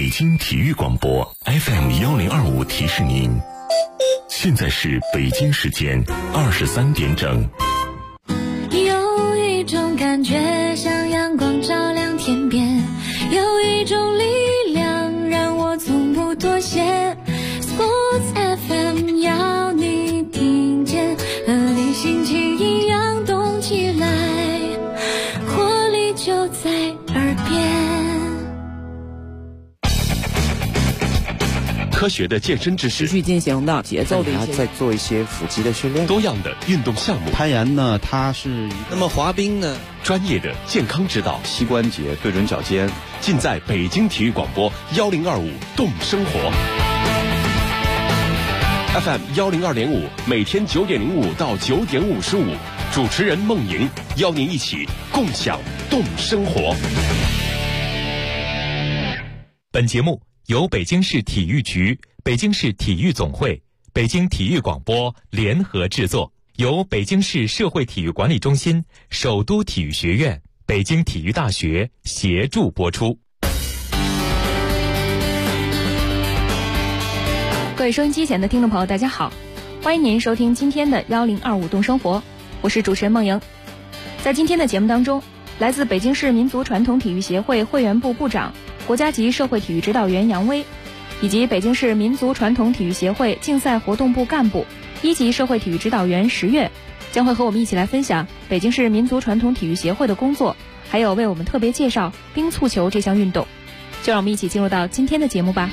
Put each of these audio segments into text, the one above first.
北京体育广播 FM1025提示您，现在是北京时间23点整。 有一种感觉像阳光照亮天边，有一种力量让我从不妥协。Sports FM 要你听见，和你心情一样动起来，活力就在耳边。 科学的健身知识， 持续进行的节奏的一些， 再做一些腹肌的训练， 多样的运动项目。 攀岩呢，它是那么滑冰呢， 专业的健康指导， 膝关节对准脚尖， 尽在北京体育广播1025动生活。FM 102.5，每天9点05到9点55，主持人孟莹邀您一起共享动生活。 本节目由北京市体育局、北京市体育总会、北京体育广播联合制作，由北京市社会体育管理中心、首都体育学院、北京体育大学协助播出。 各位收音机前的听众朋友，大家好，欢迎您收听今天的1025动生活，我是主持人孟莹。在今天的节目当中，来自北京市民族传统体育协会会员部部长、国家级社会体育指导员杨威，以及北京市民族传统体育协会竞赛活动部干部、一级社会体育指导员石月，将会和我们一起来分享北京市民族传统体育协会的工作，还有为我们特别介绍冰蹴球这项运动。就让我们一起进入到今天的节目吧。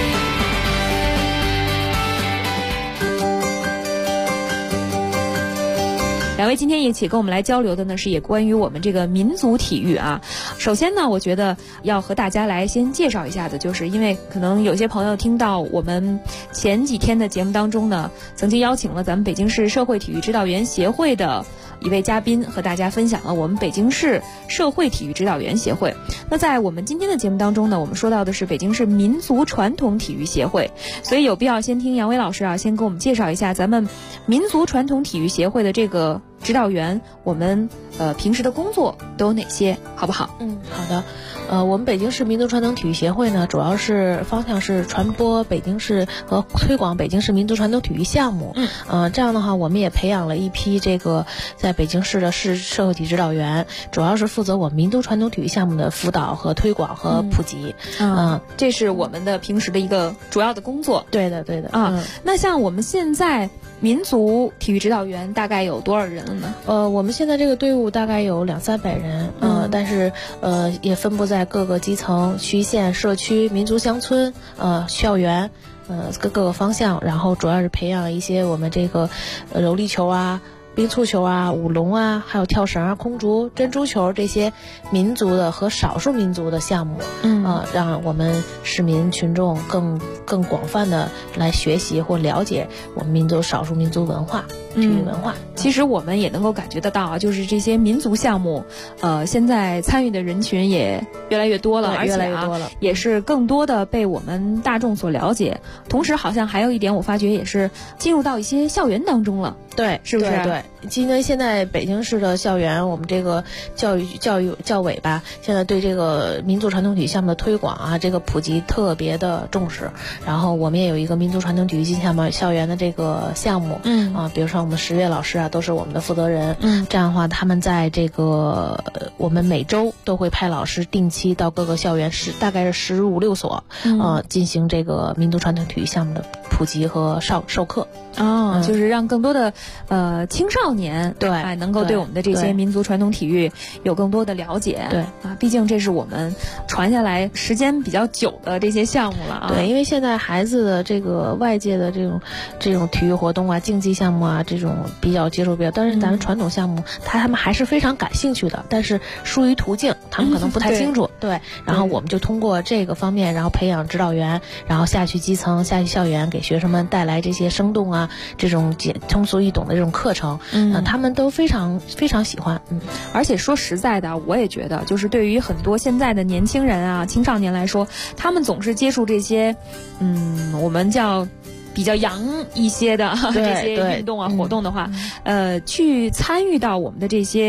两位今天一起跟我们来交流的呢，是也关于我们这个民族体育啊。首先呢，我觉得要和大家来先介绍一下的，就是因为可能有些朋友听到我们前几天的节目当中呢，曾经邀请了咱们北京市社会体育指导员协会的一位嘉宾，和大家分享了我们北京市社会体育指导员协会。那在我们今天的节目当中呢，我们说到的是北京市民族传统体育协会，所以有必要先听杨威老师啊，先给我们介绍一下咱们民族传统体育协会的这个指导员，我们平时的工作都有哪些，好不好？ 好的。我们北京市民族传统体育协会呢，主要是方向是传播北京市和推广北京市民族传统体育项目。这样的话，我们也培养了一批这个在北京市的市社会体育指导员，主要是负责我们民族传统体育项目的辅导和推广和普及。 这是我们的平时的一个主要的工作。 对的那像我们现在民族体育指导员大概有多少人了呢？ 我们现在这个队伍大概有200-300人，但是也分布在各个基层、区县、社区、民族乡村、校园，各个方向，然后主要是培养一些我们这个柔力球啊、冰蹴球啊、舞龙啊，还有跳绳啊、空竹、珍珠球这些民族的和少数民族的项目，让我们市民群众更广泛的来学习或了解我们民族少数民族文化、体育文化。 其实我们也能够感觉得到啊，就是这些民族项目，现在参与的人群也越来越多了，而且越来越多了， 也是更多的被我们大众所了解。同时，好像还有一点，我发觉也是进入到一些校园当中了。 对， 是不是？ 对，今天现在北京市的校园，我们这个教委吧，现在对这个民族传统体育项目的推广啊，这个普及特别的重视。然后我们也有一个民族传统体育项目校园的这个项目，比如说我们石月老师啊，都是我们的负责人。这样的话，他们在这个我们每周都会派老师定期到各个校园，大概是15-16所，进行这个民族传统体育项目的普及和授课。 就是让更多的青少年能够对我们的这些民族传统体育有更多的了解。 对毕竟这是我们传下来时间比较久的这些项目了啊。 对，因为现在孩子的这个外界的这种体育活动啊、竞技项目啊，这种比较接触比较，但是咱们传统项目他们还是非常感兴趣的，但是疏于途径，他们可能不太清楚。对，然后我们就通过这个方面，然后培养指导员，然后下去基层、下去校园，给学生们带来这些生动啊、这种通俗易懂的这种课程，他们都非常非常喜欢。 而且说实在的，我也觉得，就是对于很多现在的年轻人啊、青少年来说，他们总是接触这些，我们叫比较洋一些的这些运动啊、活动的话，去参与到我们的这些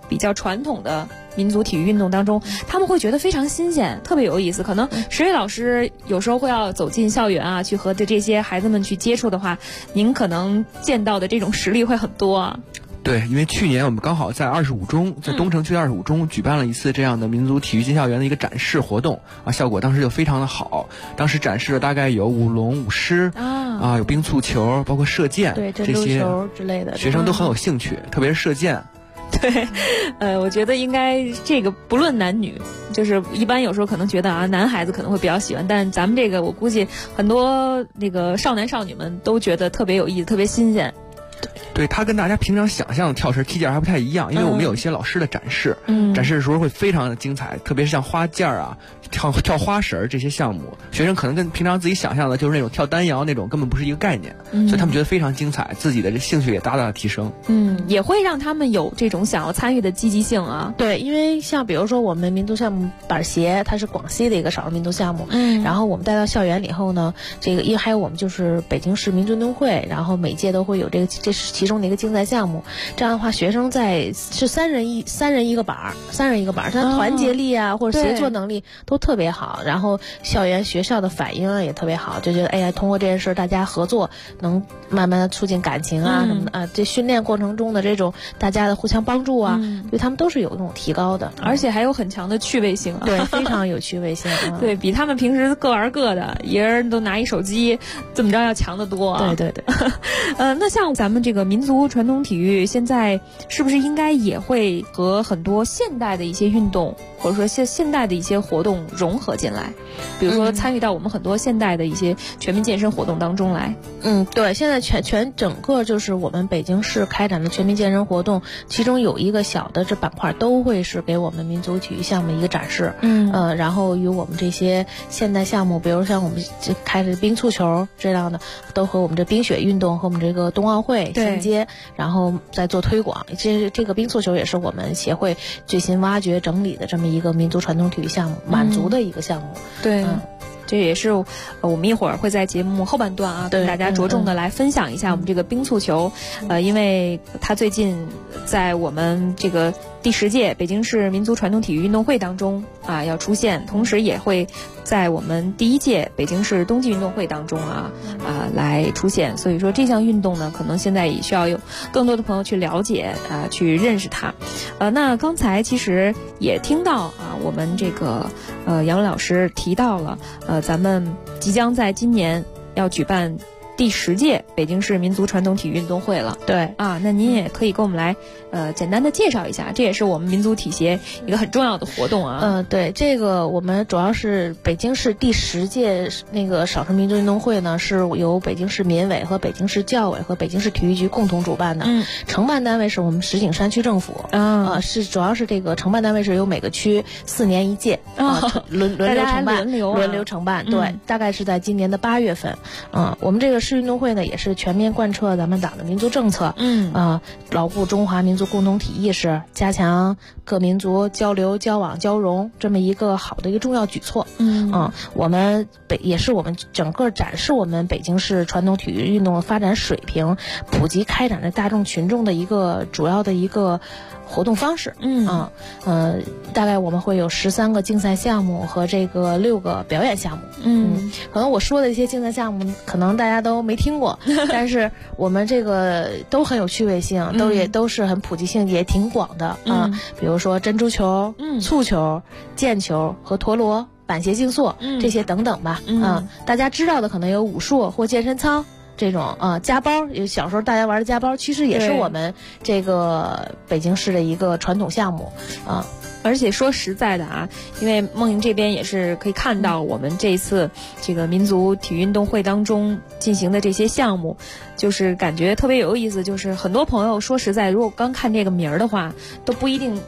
比较传统的民族体育运动当中，他们会觉得非常新鲜，特别有意思。可能石伟老师有时候会要走进校园啊，去和这些孩子们去接触的话，您可能见到的这种实力会很多啊。 对，因为去年我们刚好在25中，在东城区的25中举办了一次这样的民族体育进校园的一个展示活动啊，效果当时就非常的好。当时展示了大概有舞龙、舞狮啊，有冰簇球，包括射箭， 对， 这些球之类的， 学生都很有兴趣，特别是射箭。 对，我觉得应该这个不论男女，就是一般有时候可能觉得啊，男孩子可能会比较喜欢，但咱们这个我估计很多那个少男少女们都觉得特别有意思，特别新鲜。 对，它跟大家平常想象的跳绳、踢毽还不太一样，因为我们有一些老师的展示，展示的时候会非常的精彩，特别是像花毽啊、跳花绳这些项目，学生可能跟平常自己想象的就是那种跳单摇那种根本不是一个概念，所以他们觉得非常精彩，自己的这兴趣也大大的提升。 也会让他们有这种想要参与的积极性啊。 对，因为像比如说我们民族项目板鞋，它是广西的一个少数民族项目，然后我们带到校园以后呢，这个因为还有我们就是北京市民族运动会，然后每届都会有这是其中的一个竞赛项目。这样的话，学生是三人一个板儿，他团结力啊或者协作能力都特别好，然后学校的反应也特别好，就觉得哎呀，通过这件事大家合作能慢慢的促进感情啊什么的啊，这训练过程中的这种大家的互相帮助啊，对他们都是有那种提高的， 而且还有很强的趣味性啊。 对，非常有趣味性。 对，比他们平时各玩各的，一人都拿一手机，怎么着要强得多啊。 对。 那像咱们这个民族传统体育，现在是不是应该也会和很多现代的一些运动，或者说现代的一些活动融合进来？比如说参与到我们很多现代的一些全民健身活动当中来。 对，现在整个就是我们北京市开展的全民健身活动，其中有一个小的这板块都会是给我们民族体育项目一个展示。然后与我们这些现代项目，比如像我们开的冰簇球这样的，都和我们这冰雪运动和我们这个冬奥会衔接，然后再做推广。这个冰簇球也是我们协会最新挖掘整理的这么一个民族传统体育项目，满族的一个项目。 对。这也是我们一会儿会在节目后半段啊，跟大家着重的来分享一下我们这个冰簇球。因为它最近在我们这个第10届北京市民族传统体育运动会当中啊要出现，同时也会在我们第1届北京市冬季运动会当中来出现。所以说这项运动呢，可能现在也需要有更多的朋友去了解去认识它。那刚才其实也听到我们这个杨老师提到了咱们即将在今年要举办第10届北京市民族传统体育运动会了。 对那您也可以给我们来简单的介绍一下，这也是我们民族体协一个很重要的活动啊。 对，这个我们主要是北京市第10届那个少数民族运动会呢，是由北京市民委和北京市教委和北京市体育局共同主办的。承办单位是我们石景山区政府。主要是这个承办单位是由每个区4年1届轮流承办，轮流承办。对，大概是在今年的8月份。我们这个市运动会呢，也是全面贯彻咱们党的民族政策。牢固中华民族共同体意识，加强各民族交流、交往、交融，这么一个好的一个重要举措。我们也是我们整个展示我们北京市传统体育运动的发展水平，普及开展的大众群众的一个主要的一个活动方式。大概我们会有13个竞赛项目和这个6个表演项目。可能我说的一些竞赛项目可能大家都没听过，但是我们这个都很有趣味性，都是很普及性也挺广的。比如说珍珠球、蹴球、毽球和陀螺、板鞋竞速这些等等吧。大家知道的可能有武术或健身操这种夹包，小时候大家玩的夹包，其实也是我们这个北京市的一个传统项目。 而且说实在的因为梦莹这边也是可以看到我们这一次这个民族体育运动会当中进行的这些项目，就是感觉特别有意思。就是很多朋友说实在，如果刚看这个名儿的话，都不一定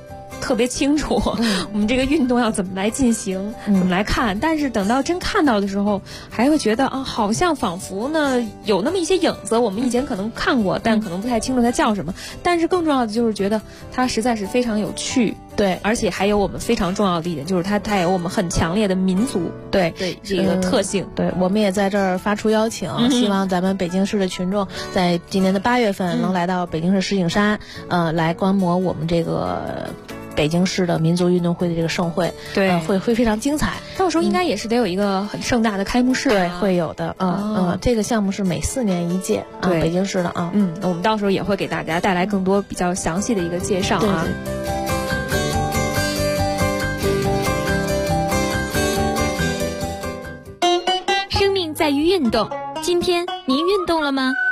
特别清楚，我们这个运动要怎么来进行，怎么来看。但是等到真看到的时候，还会觉得啊，好像仿佛呢有那么一些影子，我们以前可能看过，但可能不太清楚它叫什么。但是更重要的就是觉得它实在是非常有趣。对，而且还有我们非常重要的一点，就是它有我们很强烈的民族对这个特性。 对，我们也在这儿发出邀请，希望咱们北京市的群众在今年的8月份能来到北京市石景山，来观摩我们这个北京市的民族运动会的这个盛会。对，会非常精彩。 到时候应该也是得有一个很盛大的开幕式。 对，会有的。这个项目是每4年1届，对，北京市的啊。 我们到时候也会给大家带来更多比较详细的一个介绍啊。对。 在于运动，今天您运动了吗？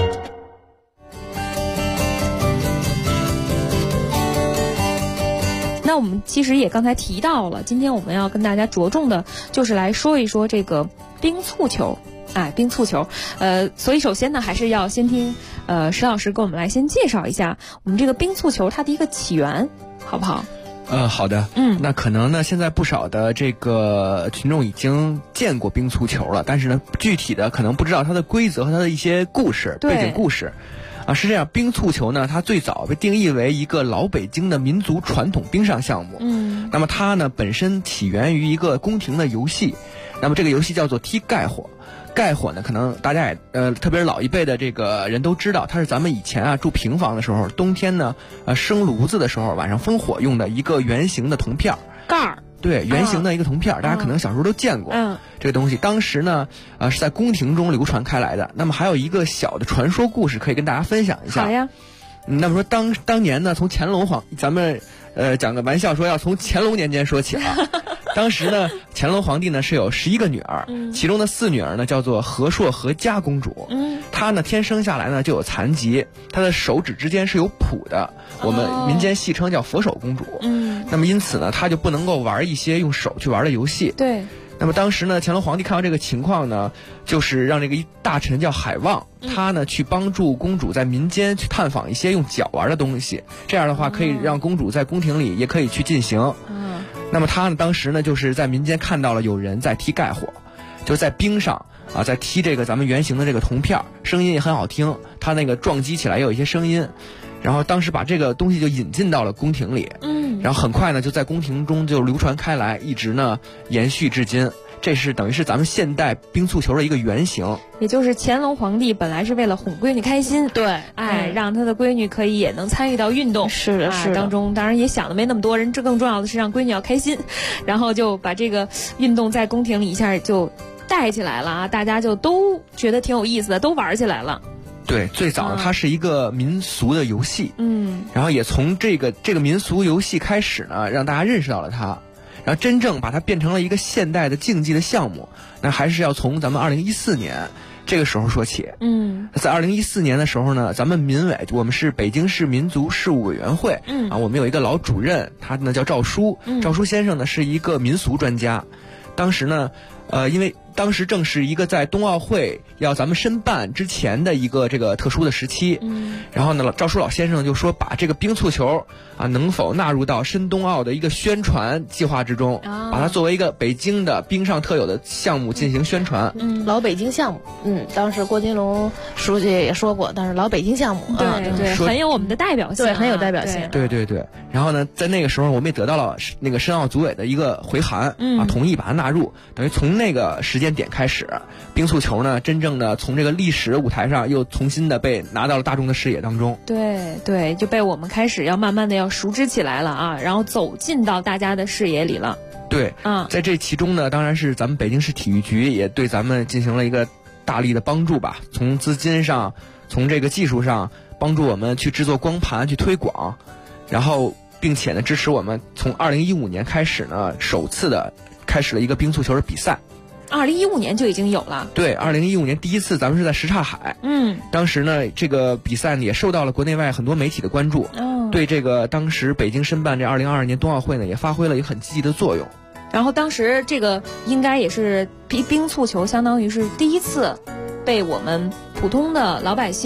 那我们其实也刚才提到了，今天我们要跟大家着重的就是来说一说这个冰簇球。冰簇球，所以首先呢，还是要先听石老师给我们来先介绍一下我们这个冰簇球它的一个起源，好不好？ 好的。那可能呢，现在不少的这个群众已经见过冰簇球了，但是呢，具体的可能不知道它的规则和它的一些故事、背景故事。是这样，冰簇球呢，它最早被定义为一个老北京的民族传统冰上项目。那么它呢，本身起源于一个宫廷的游戏，那么这个游戏叫做踢盖火。盖火呢，可能大家也特别是老一辈的这个人都知道，它是咱们以前住平房的时候，冬天呢生炉子的时候，晚上烽火用的一个圆形的铜片盖儿。 对，圆形的一个铜片，大家可能小时候都见过。这个东西当时呢是在宫廷中流传开来的。那么还有一个小的传说故事可以跟大家分享一下。 好呀。 那么说当年呢，从乾隆咱们讲个玩笑说要从乾隆年间说起啊。当时呢，乾隆皇帝呢是有11个女儿，其中的4女儿呢叫做和硕、和嘉公主。她呢天生下来呢就有残疾，她的手指之间是有蹼的，我们民间戏称叫佛手公主。那么因此呢，她就不能够玩一些用手去玩的游戏。 对。 那么当时呢，乾隆皇帝看到这个情况呢，就是让这个一大臣叫海望，他呢去帮助公主在民间去探访一些用脚玩的东西，这样的话可以让公主在宫廷里也可以去进行。那么他呢当时呢就是在民间看到了有人在踢盖火，就在冰上在踢这个咱们圆形的这个铜片，声音也很好听，他那个撞击起来也有一些声音。然后当时把这个东西就引进到了宫廷里，然后很快呢就在宫廷中就流传开来，一直呢延续至今。这是等于是咱们现代冰簇球的一个原型。 也就是乾隆皇帝本来是为了哄闺女开心， 对， 让他的闺女可以也能参与到运动， 是的，是的当中，当然也想的没那么多人，这更重要的是让闺女要开心，然后就把这个运动在宫廷里一下就带起来了大家就都觉得挺有意思的，都玩起来了。 对，最早它是一个民俗的游戏，然后也从这个民俗游戏开始呢，让大家认识到了它，然后真正把它变成了一个现代的竞技的项目，那还是要从咱们2014年这个时候说起。在2014年的时候呢，咱们民委，我们是北京市民族事务委员会，我们有一个老主任，他呢叫赵书，赵书先生呢是一个民俗专家。当时呢，因为当时正是一个在冬奥会要咱们申办之前的一个这个特殊的时期，然后呢，赵书老先生就说把这个冰簇球能否纳入到申冬奥的一个宣传计划之中，把它作为一个北京的冰上特有的项目进行宣传。 老北京项目，当时郭金龙书记也说过，但是老北京项目， 对，很有我们的代表性， 对，很有代表性， 对。然后呢，在那个时候我们也得到了那个申奥组委的一个回函，同意把它纳入，等于从那个时间点开始，冰簇球呢真正的从这个历史舞台上又重新的被拿到了大众的视野当中。 对，就被我们开始要慢慢的要熟知起来了然后走进到大家的视野里了。 对，在这其中呢，当然是咱们北京市体育局也对咱们进行了一个大力的帮助吧，从资金上，从这个技术上帮助我们去制作光盘去推广，然后并且呢支持我们从2015年开始呢首次的开始了一个冰簇球的比赛。 2015年就已经有了。 对，2015年第一次咱们是在什刹海。当时呢这个比赛呢也受到了国内外很多媒体的关注，对这个当时北京申办这2022年冬奥会呢也发挥了一个很积极的作用。 然后当时这个应该也是冰簇球相当于是第一次被我们普通的老百姓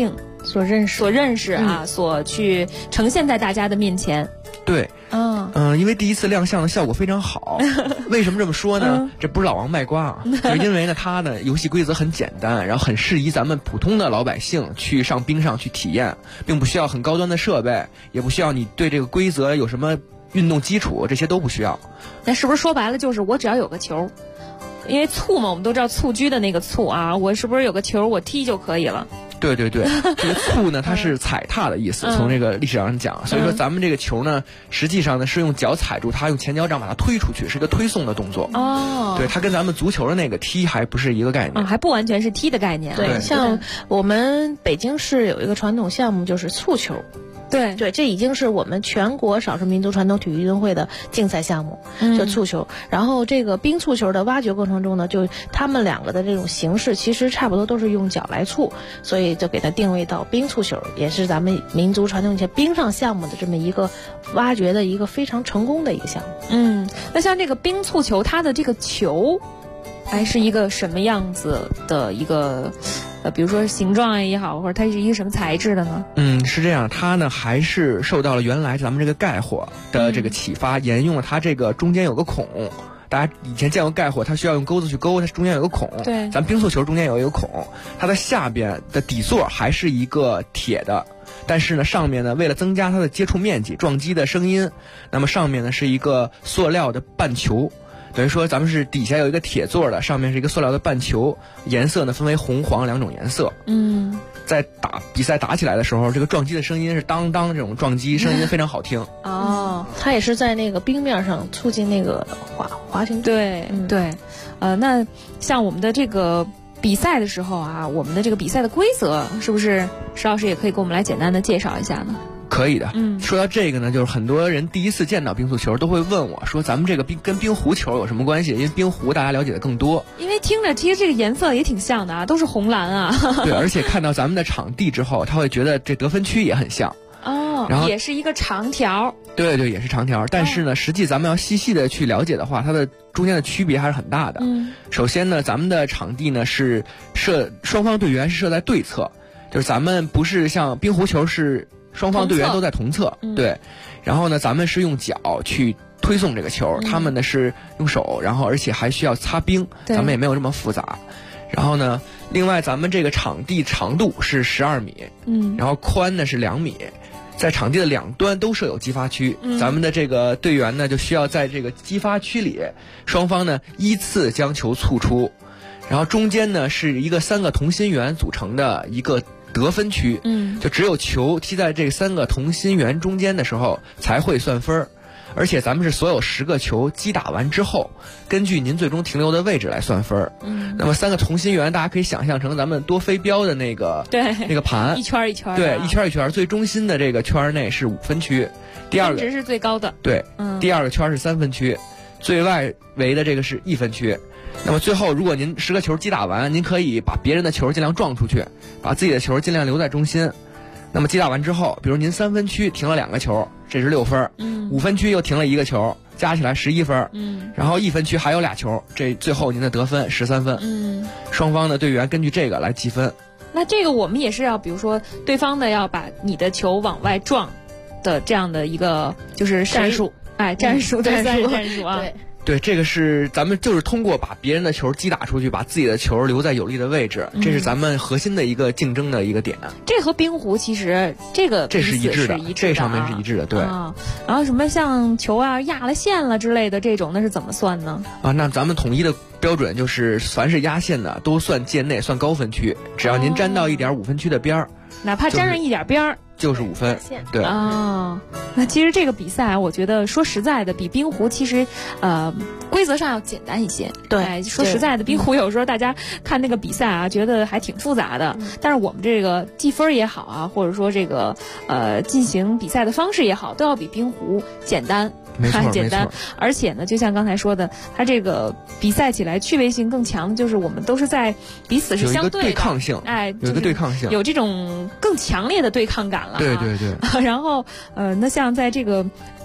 所认识啊，所去呈现在大家的面前。 对，因为第一次亮相的效果非常好。为什么这么说呢？这不是老王卖瓜啊，就是因为呢，它的游戏规则很简单，然后很适宜咱们普通的老百姓去上冰上去体验，并不需要很高端的设备，也不需要你对这个规则有什么运动基础，这些都不需要。 那是不是说白了就是我只要有个球？因为蹴嘛，我们都知道蹴鞠的那个蹴啊，我是不是有个球我踢就可以了？ 对对对，这个蹴呢，它是踩踏的意思，从这个历史上讲，所以说咱们这个球呢，实际上呢是用脚踩住它，用前脚掌把它推出去，是一个推送的动作。哦，对，它跟咱们足球的那个踢还不是一个概念， 还不完全是踢的概念。 对，像我们北京市有一个传统项目就是蹴球。对，这已经是我们全国少数民族传统体育运动会的竞赛项目，就蹴球。然后这个冰蹴球的挖掘过程中呢，就他们两个的这种形式其实差不多都是用脚来蹴，所以就给它定位到冰蹴球，也是咱们民族传统一些冰上项目的这么一个挖掘的一个非常成功的一个项目。 那像这个冰蹴球，它的这个球还是一个什么样子的一个比如说形状也好，或者它是一个什么材质的呢？ 是这样，它呢还是受到了原来咱们这个盖火的这个启发，沿用了它这个中间有个孔。大家以前见过盖火，它需要用钩子去勾，它中间有个孔。 对， 咱冰蹴球中间有一个孔，它的下边的底座还是一个铁的，但是呢上面呢为了增加它的接触面积、撞击的声音，那么上面呢是一个塑料的半球。等于说咱们是底下有一个铁座的，上面是一个塑料的半球，颜色呢分为红黄两种颜色。在比赛打起来的时候，这个撞击的声音是当当，这种撞击声音非常好听。 它也是在那个冰面上促进那个滑行。 对，那像我们的这个比赛的时候啊，我们的这个比赛的规则是不是石老师也可以给我们来简单的介绍一下呢？ 可以的。说到这个呢，就是很多人第一次见到冰蹴球都会问我说，咱们这个跟冰壶球有什么关系？因为冰壶大家了解的更多， 因为听着其实这个颜色也挺像的啊，都是红蓝啊。 对，而且看到咱们的场地之后，他会觉得这得分区也很像。然后也是一个长条。 对，也是长条。但是呢，实际咱们要细细的去了解的话，它的中间的区别还是很大的。首先呢，咱们的场地呢是双方队员是设在对侧，就是咱们不是像冰壶球是双方队员都在同侧。对，然后呢，咱们是用脚去推送这个球，他们呢是用手，然后而且还需要擦冰，咱们也没有这么复杂。然后呢，另外咱们这个场地长度是12米，然后宽呢是2米。在场地的两端都设有击发区，咱们的这个队员呢就需要在这个击发区里，双方呢依次将球蹴出，然后中间呢是一个3个同心圆组成的一个得分区，就只有球踢在这3个同心圆中间的时候才会算分。而且咱们是所有10个球击打完之后，根据您最终停留的位置来算分。那么3个同心圆，大家可以想象成咱们多飞镖的那个盘， 一圈一圈。 对，一圈一圈，最中心的这个圈内是5分区，第二个分值是最高的。 对，第二个圈是3分区，最外围的这个是1分区。那么最后，如果您10个球击打完，您可以把别人的球尽量撞出去，把自己的球尽量留在中心。那么击打完之后，比如您3分区停了2个球，这是6分；5分区又停了1个球，加起来11分。然后1分区还有2球，这最后您的得分13分。双方的队员根据这个来计分。 那这个我们也是要，比如说对方的要把你的球往外撞的这样的一个就是战术， 战术啊。 对，这个是咱们就是通过把别人的球击打出去，把自己的球留在有利的位置，这是咱们核心的一个竞争的一个点。 这和冰壶其实这是一致的，这上面是一致的，对。 然后什么像球啊压了线了之类的这种，那是怎么算呢？ 那咱们统一的标准就是凡是压线的都算界内，算高分区，只要您沾到一点5分区的边儿， 哪怕沾上一点边儿。 就是5分，对那其实这个比赛，我觉得说实在的，比冰壶其实，规则上要简单一些。 对， 说实在的，冰壶有时候大家看那个比赛啊，觉得还挺复杂的。但是我们这个计分也好啊，或者说这个进行比赛的方式也好，都要比冰壶简单。简单，而且呢，就像刚才说的，它这个比赛起来趣味性更强的就是我们都是在彼此是相对的， 有一个对抗性，有一个对抗性， 有这种更强烈的对抗感了。 对。 然后那像在这个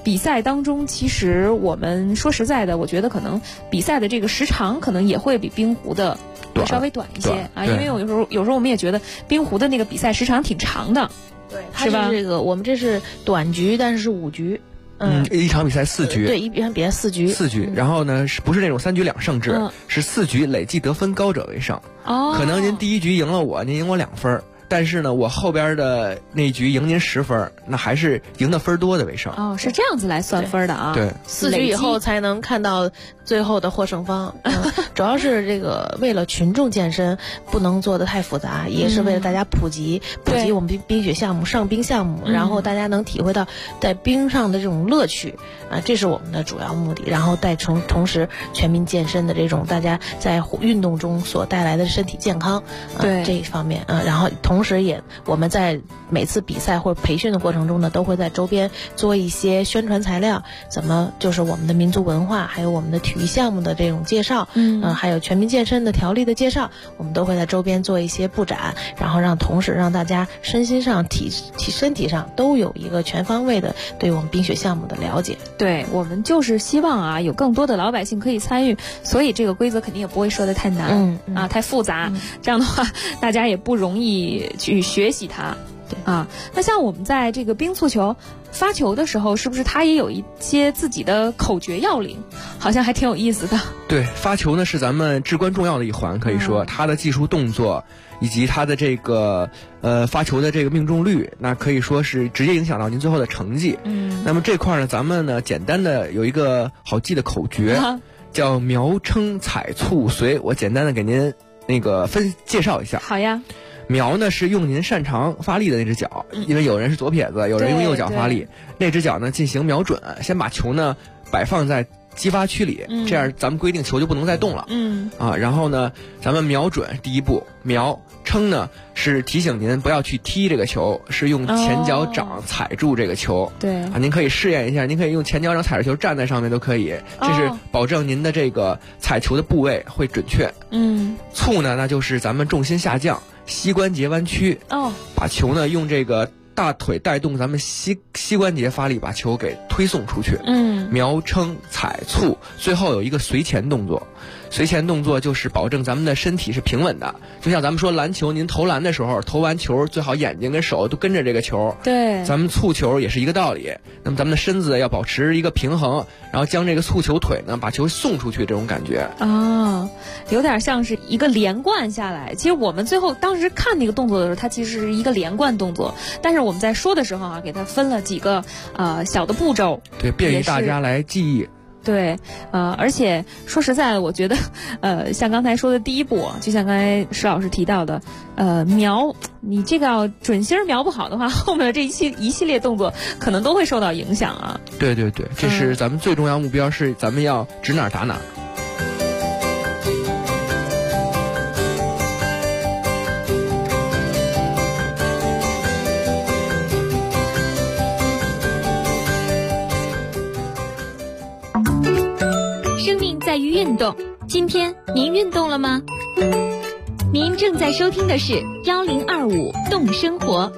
比赛当中，其实我们说实在的，我觉得可能比赛的这个时长可能也会比冰壶的稍微短一些啊，因为有时候我们也觉得冰壶的那个比赛时长挺长的， 对， 是吧？ 这个我们这是短局，但是是5局。 一场比赛4局， 对，一场比赛4局， 然后呢，不是那种3局2胜制，是4局累计得分高者为胜。 哦， 可能您第一局赢了我，您赢我2分。但是呢，我后边的那局赢您10分，那还是赢的分多的为胜。 哦，是这样子来算分的啊。 对 ，4局以后才能看到最后的获胜方。主要是这个为了群众健身，不能做得太复杂，也是为了大家普及我们冰雪项目、上冰项目，然后大家能体会到在冰上的这种乐趣啊，这是我们的主要目的。然后同时全民健身的这种大家在运动中所带来的身体健康， 对这一方面啊，然后同时我们在每次比赛或者培训的过程中呢，都会在周边做一些宣传材料，就是我们的民族文化，还有我们的体育项目的这种介绍，还有全民健身的条例的介绍，我们都会在周边做一些布展，然后同时让大家身心上、身体上都有一个全方位的对我们冰雪项目的了解。 对，我们就是希望啊，有更多的老百姓可以参与，所以这个规则肯定也不会设得太难，太复杂，这样的话大家也不容易去学习它。啊，那像我们在这个冰速球发球的时候，是不是它也有一些自己的口诀要领？好像还挺有意思的。 对，发球呢是咱们至关重要的一环，可以说它的技术动作以及它的这个发球的这个命中率，那可以说是直接影响到您最后的成绩。那么这块呢，咱们呢简单的有一个好记的口诀，叫苗称踩促随，我简单的给您那个介绍一下。 好呀。 苗呢是用您擅长发力的那只脚，因为有人是左撇子，有人用右脚发力，那只脚呢进行瞄准，先把球呢摆放在击发区里，这样咱们规定球就不能再动了。然后呢，咱们瞄准第一步，瞄称呢是提醒您不要去踢这个球，是用前脚掌踩住这个球。 对您可以试验一下，您可以用前脚掌踩着球站在上面都可以，这是保证您的这个踩球的部位会准确。促呢，那就是咱们重心下降，膝关节弯曲，把球呢用这个大腿带动咱们膝关节发力，把球给推送出去。瞄称踩促，最后有一个随前动作。随前动作就是保证咱们的身体是平稳的，就像咱们说篮球，您投篮的时候，投完球最好眼睛跟手都跟着这个球。 对， 咱们促球也是一个道理。那么咱们的身子要保持一个平衡，然后将这个促球腿呢把球送出去，这种感觉。 有点像是一个连贯下来。其实我们最后当时看那个动作的时候，它其实是一个连贯动作，但是我们在说的时候啊，给它分了几个小的步骤， 对，便于大家来记忆。 对，而且说实在的，我觉得，像刚才说的第一步，就像刚才石老师提到的，瞄，你这个要准心瞄不好的话，后面的这一系列动作可能都会受到影响啊。 对对对，这是咱们最重要目标，是咱们要指哪打哪。 在于运动，今天您运动了吗？您正在收听的是1025动生活。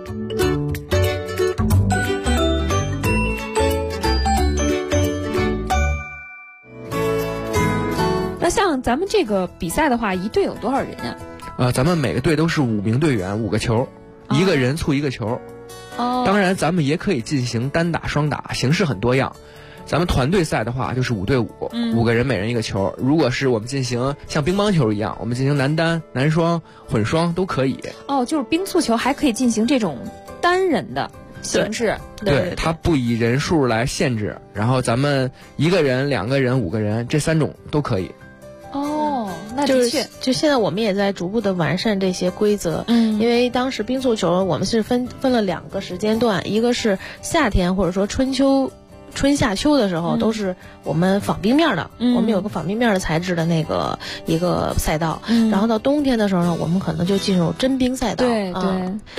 那像咱们这个比赛的话，一队有多少人啊？ 咱们每个队都是5名队员，5个球，一个人促一个球。当然咱们也可以进行单打双打，形式很多样。咱们团队赛的话就是5对5，5个人每人一个球。如果是我们进行像乒乓球一样，我们进行男单、男双、混双都可以。 就是冰速球还可以进行这种单人的形式。 对，它不以人数来限制，然后咱们1个人、2个人、5个人这3种都可以。 那的确， 就现在我们也在逐步的完善这些规则。因为当时冰速球我们是分了2个时间段，一个是夏天或者说春夏秋的时候，都是我们仿冰面的，我们有个仿冰面的材质的那个一个赛道。然后到冬天的时候呢，我们可能就进入真冰赛道。 对。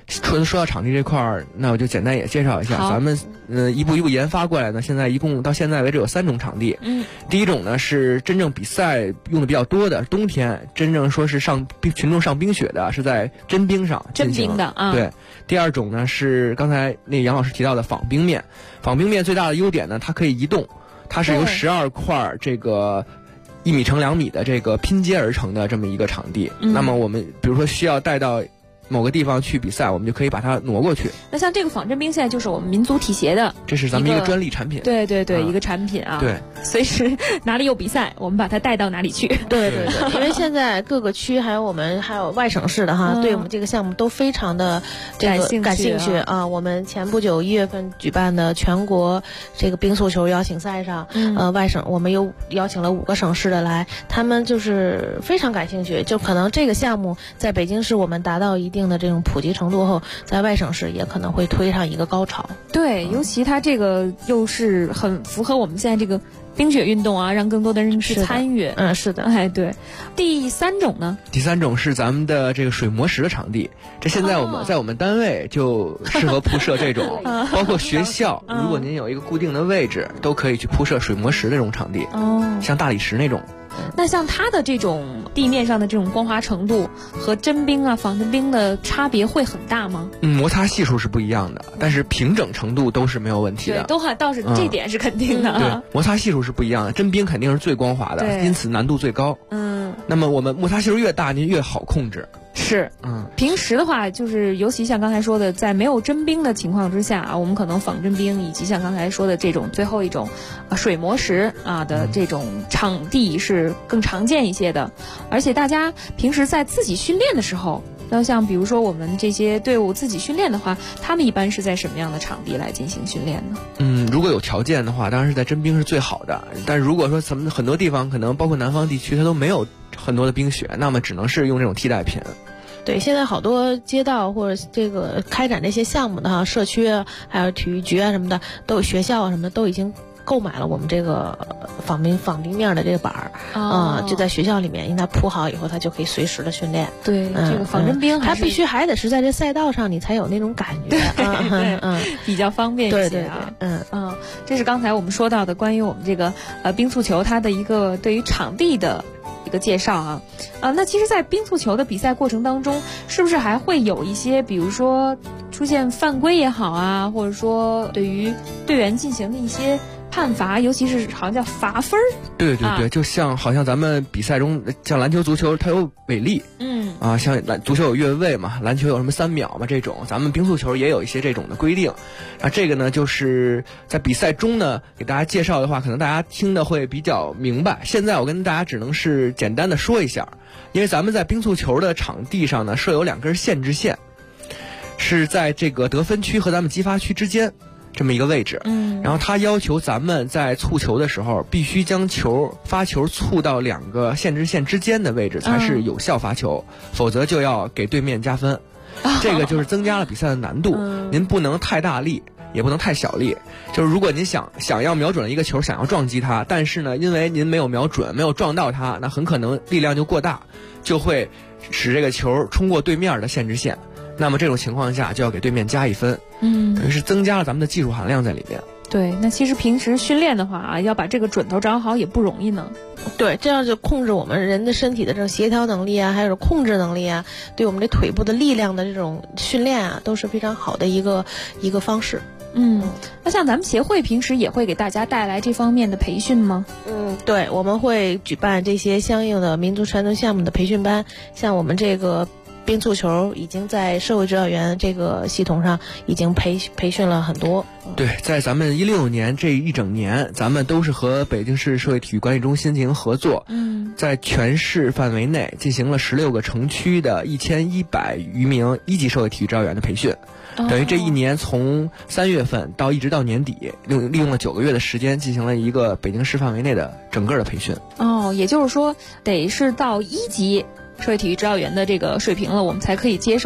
说到场地这块儿，那我就简单也介绍一下，咱们一步一步研发过来呢，现在一共到现在为止有3种场地。第一种呢是真正比赛用的比较多的，冬天真正说是群众上冰雪的，是在真冰上进行的啊。对。第二种呢是刚才那杨老师提到的仿冰面，仿冰面最大的优点呢，它可以移动，它是由12块这个1米乘2米的这个拼接而成的这么一个场地。那么我们比如说需要带到某个地方去比赛，我们就可以把它挪过去。 那像这个仿真冰现在就是我们民族体协的， 这是咱们一个专利产品。 对对对，一个产品啊。 对， 随时哪里有比赛，我们把它带到哪里去。 对对对，因为现在各个区还有外省市的哈，对我们这个项目都非常的感兴趣啊。我们前不久1月份举办的全国这个冰速球邀请赛上，外省我们又邀请了5个省市的来，他们就是非常感兴趣。就可能这个项目在北京市我们达到一定的这种普及程度后，在外省市也可能会推上一个高潮。 对，尤其它这个又是很符合我们现在这个冰雪运动啊，让更多的人去参与。 是的。 哎，对。第3种呢？ 第3种是咱们的这个水磨石的场地，这现在在我们单位就适合铺设这种，包括学校，如果您有一个固定的位置，都可以去铺设水磨石的这种场地。像大理石那种。 那像它的这种地面上的这种光滑程度和真冰啊、仿真冰的差别会很大吗？ 摩擦系数是不一样的，但是平整程度都是没有问题的。 对，倒是这点是肯定的。 对，摩擦系数是不一样的，真冰肯定是最光滑的，因此难度最高。那么我们摩擦系数越大，您越好控制。 是，平时的话，就是尤其像刚才说的，在没有真冰的情况之下啊，我们可能仿真冰以及像刚才说的这种最后一种水磨石啊的这种场地是更常见一些的。而且大家平时在自己训练的时候，要像比如说我们这些队伍自己训练的话，他们一般是在什么样的场地来进行训练呢？ 如果有条件的话，当然是在真冰是最好的。但是如果说咱们很多地方可能包括南方地区它都没有很多的冰雪，那么只能是用这种替代品。 对，现在好多街道或者这个开展这些项目的哈，社区啊，还有体育局啊什么的，都有学校啊什么的，都已经购买了我们这个仿冰面的这个板儿就在学校里面，因为它铺好以后，它就可以随时的训练。 对，这个仿真冰它必须还得是在这赛道上，你才有那种感觉。 比较方便一些啊。这是刚才我们说到的关于我们这个冰速球它的一个对于场地的一个介绍啊。那其实在冰速球的比赛过程当中，是不是还会有一些比如说出现犯规也好啊，或者说对于队员进行的一些判罚，尤其是好像叫罚分儿。 对对对，就像好像咱们比赛中，像篮球、足球它有违例，像足球有越位嘛，篮球有什么3秒嘛这种，咱们冰速球也有一些这种的规定。这个呢，就是在比赛中呢给大家介绍的话，可能大家听的会比较明白。现在我跟大家只能是简单的说一下，因为咱们在冰速球的场地上呢设有2根限制线，是在这个得分区和咱们击发区之间。这么一个位置，然后他要求咱们在触球的时候，必须将发球触到2个限制线之间的位置才是有效发球，否则就要给对面加分。这个就是增加了比赛的难度。您不能太大力，也不能太小力。就是如果您想要瞄准一个球，想要撞击它，但是呢，因为您没有瞄准，没有撞到它，那很可能力量就过大，就会使这个球冲过对面的限制线。那么这种情况下就要给对面加1分，等于是增加了咱们的技术含量在里边。 对，那其实平时训练的话啊，要把这个准头掌好也不容易呢。 对，这样就控制我们人的身体的这种协调能力啊，还有控制能力啊，对我们这腿部的力量的这种训练啊，都是非常好的一个方式。 那像咱们协会平时也会给大家带来这方面的培训吗？ 对，我们会举办这些相应的民族传统项目的培训班，像我们这个冰速球已经在社会指导员这个系统上已经培训了很多。 对，在咱们16年这一整年，咱们都是和北京市社会体育管理中心进行合作，在全市范围内进行了16个城区的1100余名1级社会体育指导员的培训。等于这一年从3月份到一直到年底，利用了9个月的时间进行了一个北京市范围内的整个的培训。 也就是说得是到1级社会体育指导员的这个水平了，我们才可以接受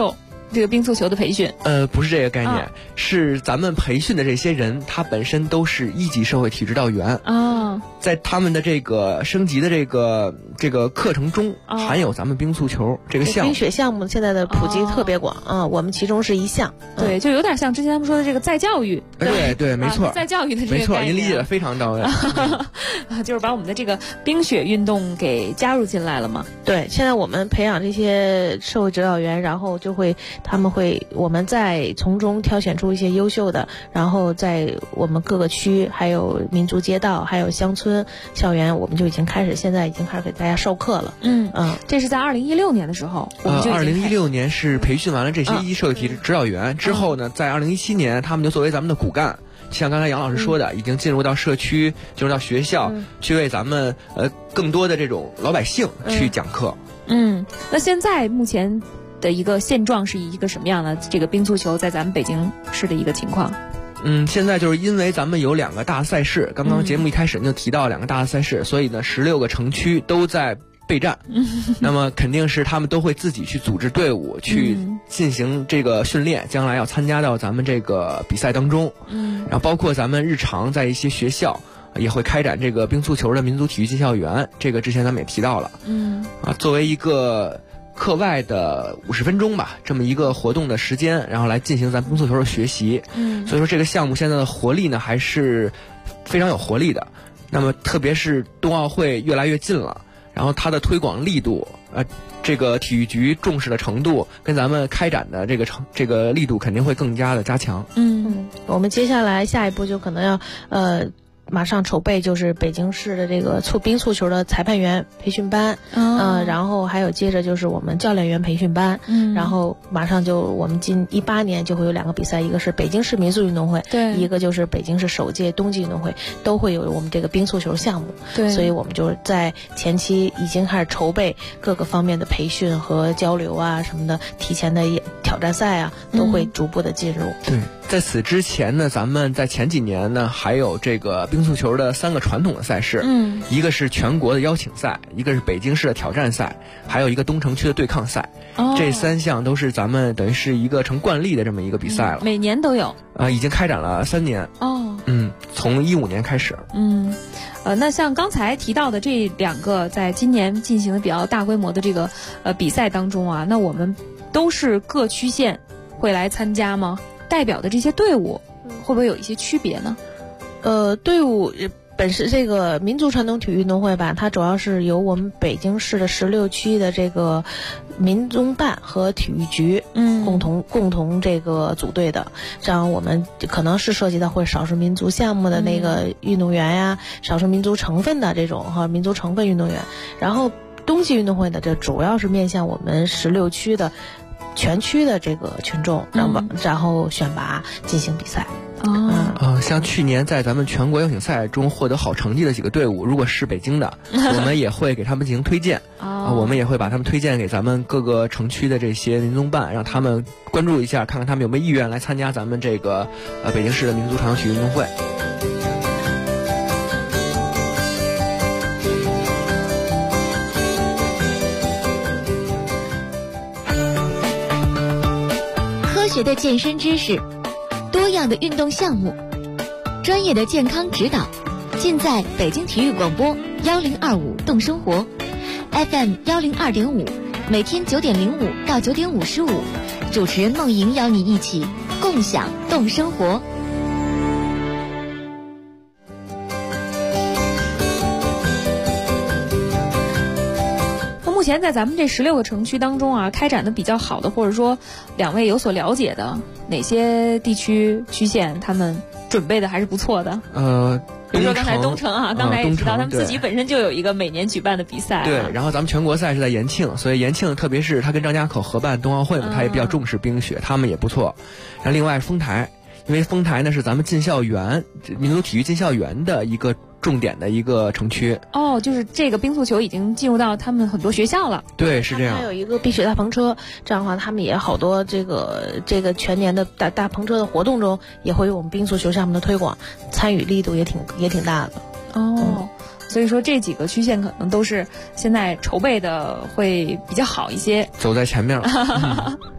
这个冰足球的培训？ 不是这个概念，是咱们培训的这些人，他本身都是1级社会体育指导员啊， 在他们的这个升级的这个课程中，含有咱们冰足球这个项目。 冰雪项目现在的普及特别广啊，我们其中是一项。 对，就有点像之前他们说的这个再教育。 对，没错， 再教育的这个没错，您理解的非常到位。 就是把我们的这个冰雪运动给加入进来了嘛。 对，现在我们培养这些社会指导员，然后我们再从中挑选出一些优秀的，然后在我们各个区，还有民族街道，还有乡村校园，我们就现在已经开始给大家授课了。 这是在2016年的时候，我们就 2016年是培训完了这些1级社会体育指导员之后呢，在2017年他们就作为咱们的骨干。像刚才杨老师说的，已经进入到社区，进入到学校，去为咱们更多的这种老百姓去讲课。 那现在目前的一个现状是一个什么样的？这个冰足球在咱们北京市的一个情况？ 现在就是因为咱们有2个大赛事，刚刚节目一开始就提到2个大赛事，所以呢，16个城区都在备战。那么肯定是他们都会自己去组织队伍，去进行这个训练，将来要参加到咱们这个比赛当中。然后包括咱们日常在一些学校也会开展这个冰足球的民族体育进校园，这个之前咱们也提到了。作为一个课外的50分钟吧，这么一个活动的时间，然后来进行咱冰足球的学习。所以说这个项目现在的活力呢还是非常有活力的。那么特别是冬奥会越来越近了，然后它的推广力度，这个体育局重视的程度跟咱们开展的这个力度肯定会更加的加强。 我们接下来下一步就可能要马上筹备，就是北京市的这个冰足球的裁判员培训班，然后还有接着就是我们教练员培训班，然后马上我们18年就会有2个比赛，一个是北京市民族运动会， 对， 一个就是北京市首届冬季运动会，都会有我们这个冰足球项目。 对， 所以我们就是在前期已经开始筹备各个方面的培训和交流啊什么的，提前的挑战赛啊都会逐步的进入。 对，在此之前呢，咱们在前几年呢还有这个冰足球的3个传统的赛事，一个是全国的邀请赛，一个是北京市的挑战赛，还有一个东城区的对抗赛。这3项都是咱们等于是一个成惯例的这么一个比赛了。 每年都有。 已经开展了3年。从15年开始。 那像刚才提到的这2个在今年进行的比较大规模的这个比赛当中啊，那我们都是各区县会来参加吗？代表的这些队伍会不会有一些区别呢？ 队伍本是这个民族传统体育运动会吧，它主要是由我们北京市的16区的这个民综办和体育局共同这个组队的。这样我们可能是涉及到会少数民族项目的那个运动员呀，少数民族成分的这种民族成分运动员。然后冬季运动会呢，这主要是面向我们16区的全区的这个群众，然后选拔进行比赛。 像去年在咱们全国邀请赛中获得好成绩的几个队伍，如果是北京的，我们也会给他们进行推荐。我们也会把他们推荐给咱们各个城区的这些民综办，让他们关注一下，看看他们有没有意愿来参加咱们这个北京市的民族传统体育运动会。 科学的健身知识，多样的运动项目，专业的健康指导，尽在北京体育广播1025动生活 FM 102.5，每天9点05到9点55，主持人梦莹邀你一起共享动生活。 目前在咱们这16个城区当中啊，开展的比较好的，或者说2位有所了解的哪些地区区县，他们准备的还是不错的？比如说刚才东城啊，刚才也提到他们自己本身就有一个每年举办的比赛。 对，然后咱们全国赛是在延庆，所以延庆特别是他跟张家口合办冬奥会嘛，他也比较重视冰雪，他们也不错。然后另外丰台，因为丰台呢是咱们进校园民族体育进校园的一个重点的一个城区。 就是这个冰足球已经进入到他们很多学校了。 对，是这样。 还有一个冰雪大篷车，这样的话他们也好多这个全年的大篷车的活动中，也会有我们冰足球项目的推广，参与力度也挺大的。 所以说这几个区县可能都是现在筹备的会比较好一些， 走在前面了。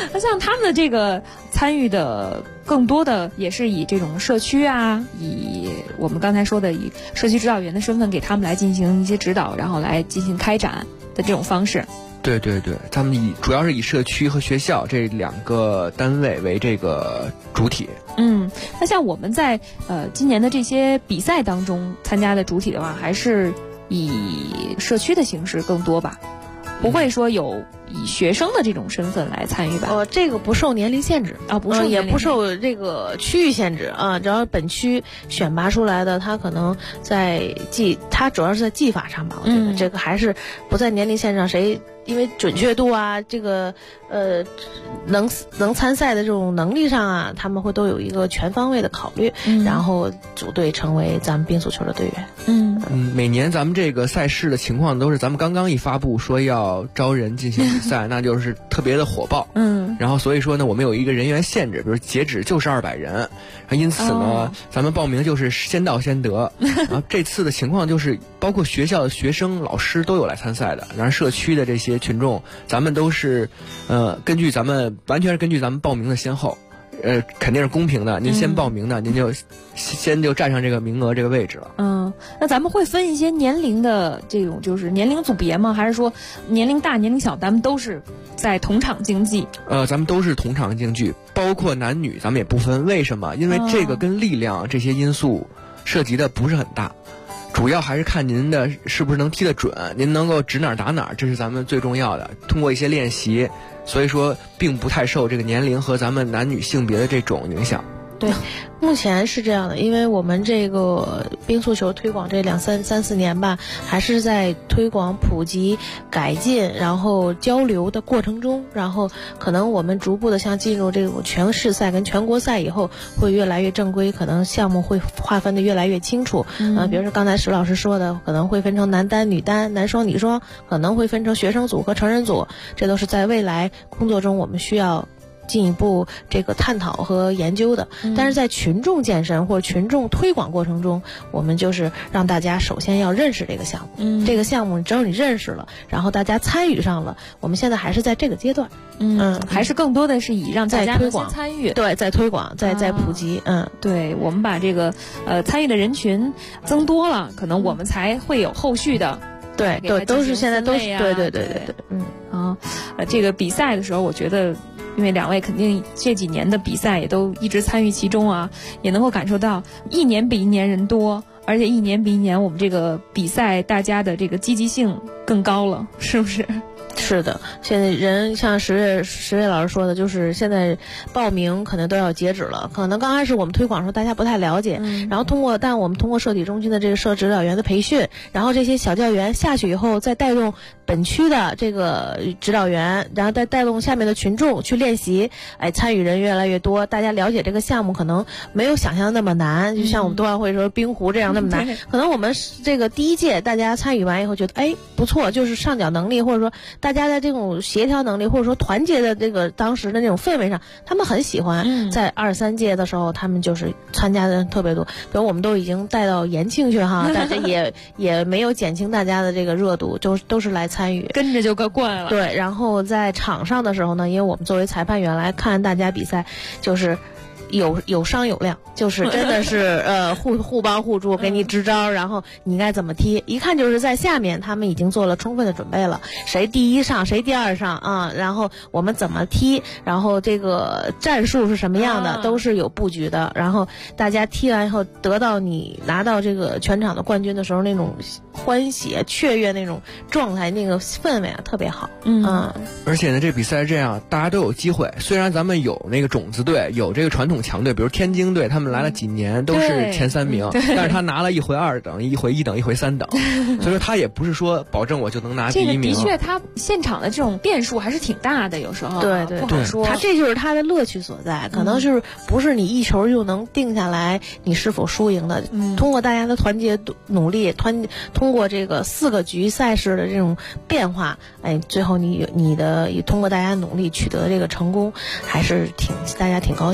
那像他们的这个参与的更多的也是以这种社区啊，以我们刚才说的以社区指导员的身份给他们来进行一些指导，然后来进行开展的这种方式。 对对对，他们主要是以社区和学校这2个单位为这个主体。 那像我们在今年的这些比赛当中参加的主体的话，还是以社区的形式更多吧？不会说有以学生的这种身份来参与吧？ 这个不受年龄限制啊，不受也不受这个区域限制啊。只要本区选拔出来的，他可能他主要是在技法上吧。我觉得这个还是不在年龄线上，因为准确度啊，这个能参赛的这种能力上啊，他们都有一个全方位的考虑，然后组队成为咱们冰足球的队员。 每年咱们这个赛事的情况都是咱们刚刚一发布说要招人进行比赛，那就是特别的火爆。然后所以说呢，我们有一个人员限制，比如截止就是200人，因此呢，咱们报名就是先到先得。然后这次的情况就是包括学校的学生、老师都有来参赛的，然后社区的这些群众，咱们都是完全是根据咱们报名的先后。肯定是公平的，您先报名的，您就先占上这个名额这个位置了。 那咱们会分一些年龄的这种就是年龄组别吗？还是说年龄大年龄小咱们都是在同场竞技？ 咱们都是同场竞技，包括男女咱们也不分。为什么？因为这个跟力量这些因素涉及的不是很大，主要还是看您的是不是能踢得准，您能够指哪儿打哪儿，这是咱们最重要的。通过一些练习，所以说并不太受这个年龄和咱们男女性别的这种影响。 对，目前是这样的，因为我们这个冰足球推广这三四年吧，还是在推广普及改进然后交流的过程中，然后可能我们逐步的像进入这种全市赛跟全国赛以后会越来越正规，可能项目会划分的越来越清楚。比如说刚才石老师说的，可能会分成男单、女单、男双、女双，可能会分成学生组和成人组，这都是在未来工作中我们需要进一步这个探讨和研究的。但是在群众健身或者群众推广过程中，我们就是让大家首先要认识这个项目。这个项目只有你认识了，然后大家参与上了，我们现在还是在这个阶段。 还是更多的是以让大家能先参与， 对，在推广，在普及。 对，我们把这个参与的人群增多了，可能我们才会有后续的。 对，都是现在都是对。 这个比赛的时候，我觉得因为2位肯定这几年的比赛也都一直参与其中啊，也能够感受到一年比一年人多，而且一年比一年我们这个比赛大家的这个积极性更高了，是不是？ 是的，现在人像石伟老师说的，就是现在报名可能都要截止了。可能刚开始我们推广的时候大家不太了解，然后但我们通过社体中心的这个社指导员的培训，然后这些小教员下去以后，再带动本区的这个指导员，然后再带动下面的群众去练习，参与人越来越多，大家了解这个项目可能没有想象的那么难，就像我们冬奥会说冰壶这样那么难。可能我们这个第一届大家参与完以后觉得不错，就是上脚能力或者说大家的这种协调能力或者说团结的这个当时的那种氛围上，他们很喜欢。在23届的时候，他们就是参加的人特别多，比如我们都已经带到延庆去哈，大家也没有减轻大家的这个热度，都是来参与， 跟着就个惯了。 对，然后在场上的时候呢，因为我们作为裁判员来看大家比赛，就是有商有量，就是真的是互帮互助，给你支招，然后你该怎么踢，一看就是在下面他们已经做了充分的准备了，谁第一上谁第二上啊，然后我们怎么踢，然后这个战术是什么样的，都是有布局的。然后大家踢完以后你拿到这个全场的冠军的时候，那种欢喜雀跃那种状态，那个氛围特别好。 而且呢，这比赛是这样，大家都有机会。虽然咱们有那个种子队，有这个传统强队，比如天津队，他们来了几年都是前3名，但是他拿了一回2等，一回1等，一回3等，所以说他也不是说保证我就能拿第1名。 这个的确，他现场的这种变数还是挺大的，有时候对不好说。 他这就是他的乐趣所在，可能是不是你一球就能定下来你是否输赢的。通过大家的团结努力，通过这个4个局赛事的这种变化，最后你通过大家努力取得这个成功，还是大家挺高兴的。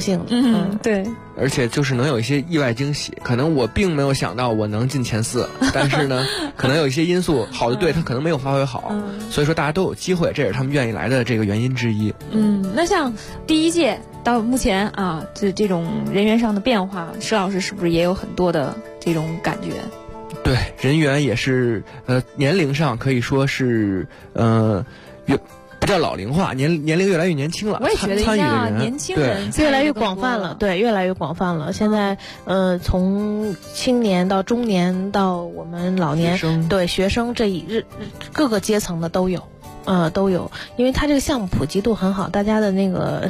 对。 而且就是能有一些意外惊喜，可能我并没有想到我能进前4，但是呢，可能有一些因素，好的队他可能没有发挥好，所以说大家都有机会，这也是他们愿意来的这个原因之一。 那像第一届到目前啊，这种人员上的变化，施老师是不是也有很多的这种感觉？ 对，人员也是年龄上可以说是不叫老龄化，年龄越来越年轻了。 我也觉得参与的人年轻人越来越广泛了，对，越来越广泛了。现在从青年到中年到我们老年，对学生这各个阶层的都有。都有，因为它这个项目普及度很好，大家的那个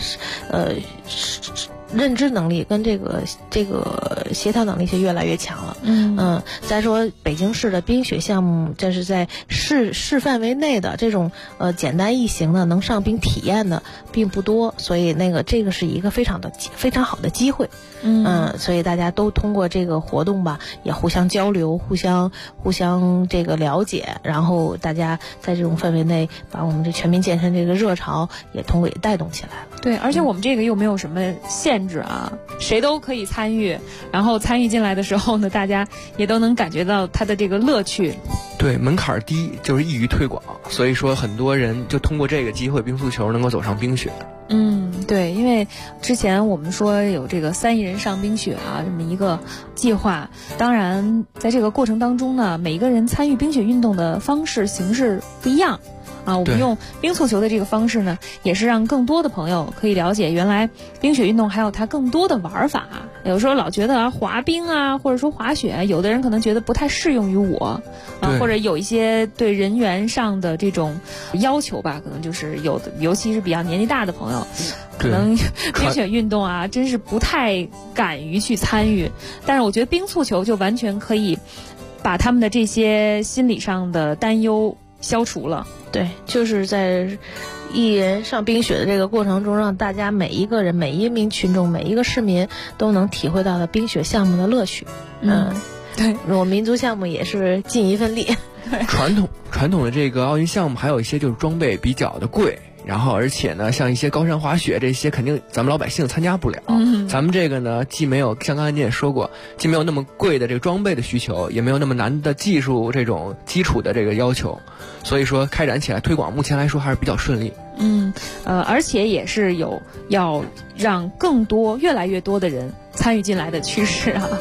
认知能力跟这个协调能力是越来越强了。再说北京市的冰雪项目，这是在市范围内的这种简单易行的能上冰体验的并不多，所以这个是一个非常好的机会。所以大家都通过这个活动吧，也互相交流，互相这个了解，然后大家在这种氛围内，把我们这全民健身这个热潮也带动起来了。 对，而且我们这个又没有什么限制啊，谁都可以参与，然后参与进来的时候呢，大家也都能感觉到它的这个乐趣。 对，门槛低，就是易于推广，所以说很多人就通过这个机会，冰速球能够走上冰雪。 对，因为之前我们说有这个3亿人上冰雪啊这么一个计划，当然在这个过程当中呢，每一个人参与冰雪运动的方式形式不一样。我们用冰速球的这个方式呢，也是让更多的朋友可以了解原来冰雪运动还有它更多的玩法。有时候老觉得滑冰啊，或者说滑雪，有的人可能觉得不太适用于我，或者有一些对人员上的这种要求吧，可能就是有的，尤其是比较年纪大的朋友，可能冰雪运动啊，真是不太敢于去参与。但是我觉得冰速球就完全可以把他们的这些心理上的担忧消除了。 对，就是在1人上冰雪的这个过程中，让大家每一个人、每一名群众、每一个市民都能体会到的冰雪项目的乐趣。 对， 我民族项目也是尽一份力。 传统的这个奥运项目还有一些就是装备比较的贵，然后而且呢，像一些高山滑雪这些，肯定咱们老百姓参加不了。咱们这个呢，既没有像刚才您也说过，既没有那么贵的这个装备的需求，也没有那么难的技术这种基础的这个要求，所以说开展起来推广，目前来说还是比较顺利。 而且也是有要让更多、越来越多的人参与进来的趋势啊。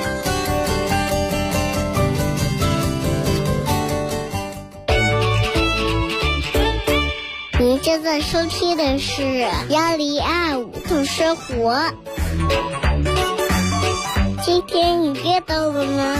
您正在收听的是1025兔生活。今天你跌倒了吗？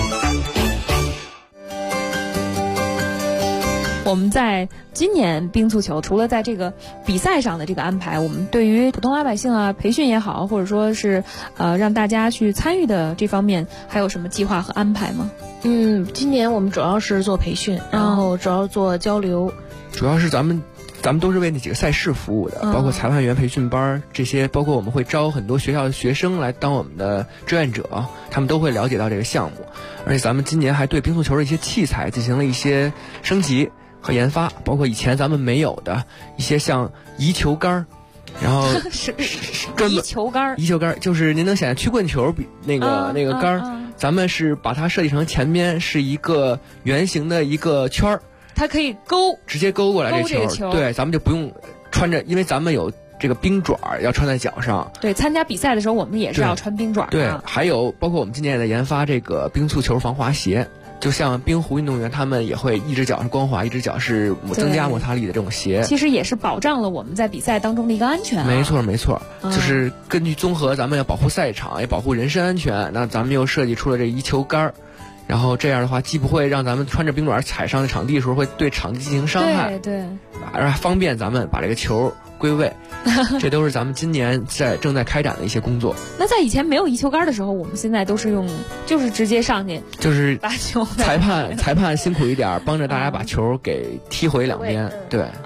我们在今年冰速球除了在这个比赛上的这个安排，我们对于普通老百姓啊培训也好，或者说是让大家去参与的这方面，还有什么计划和安排吗？ 今年我们主要是做培训，然后主要做交流。 主要是咱们都是为那几个赛事服务的，包括裁判员培训班这些，包括我们会招很多学校的学生来当我们的志愿者，他们都会了解到这个项目。而且咱们今年还对冰速球的一些器材进行了一些升级和研发，包括以前咱们没有的一些像移球杆，然后移球杆就是您能想象曲棍球比那个杆，咱们是把它设计成前面是一个圆形的一个圈儿， 它可以直接勾过来这个球，对，咱们就不用穿着，因为咱们有这个冰爪要穿在脚上。 对，参加比赛的时候我们也是要穿冰爪。 对，还有包括我们今年也在研发这个冰速球防滑鞋，就像冰壶运动员他们也会一只脚是光滑，一只脚是增加摩擦力的这种鞋， 其实也是保障了我们在比赛当中的一个安全。 没错，就是根据综合咱们要保护赛场也保护人身安全，那咱们又设计出了这移球杆，然后这样的话既不会让咱们穿着冰爪踩上场地的时候会对场地进行伤害， 对， 而还方便咱们把这个球归位。这都是咱们今年正在开展的一些工作。 那在以前没有移球杆的时候，我们现在都是就是直接上去， 就是把球裁判辛苦一点，帮着大家把球给踢回两边。对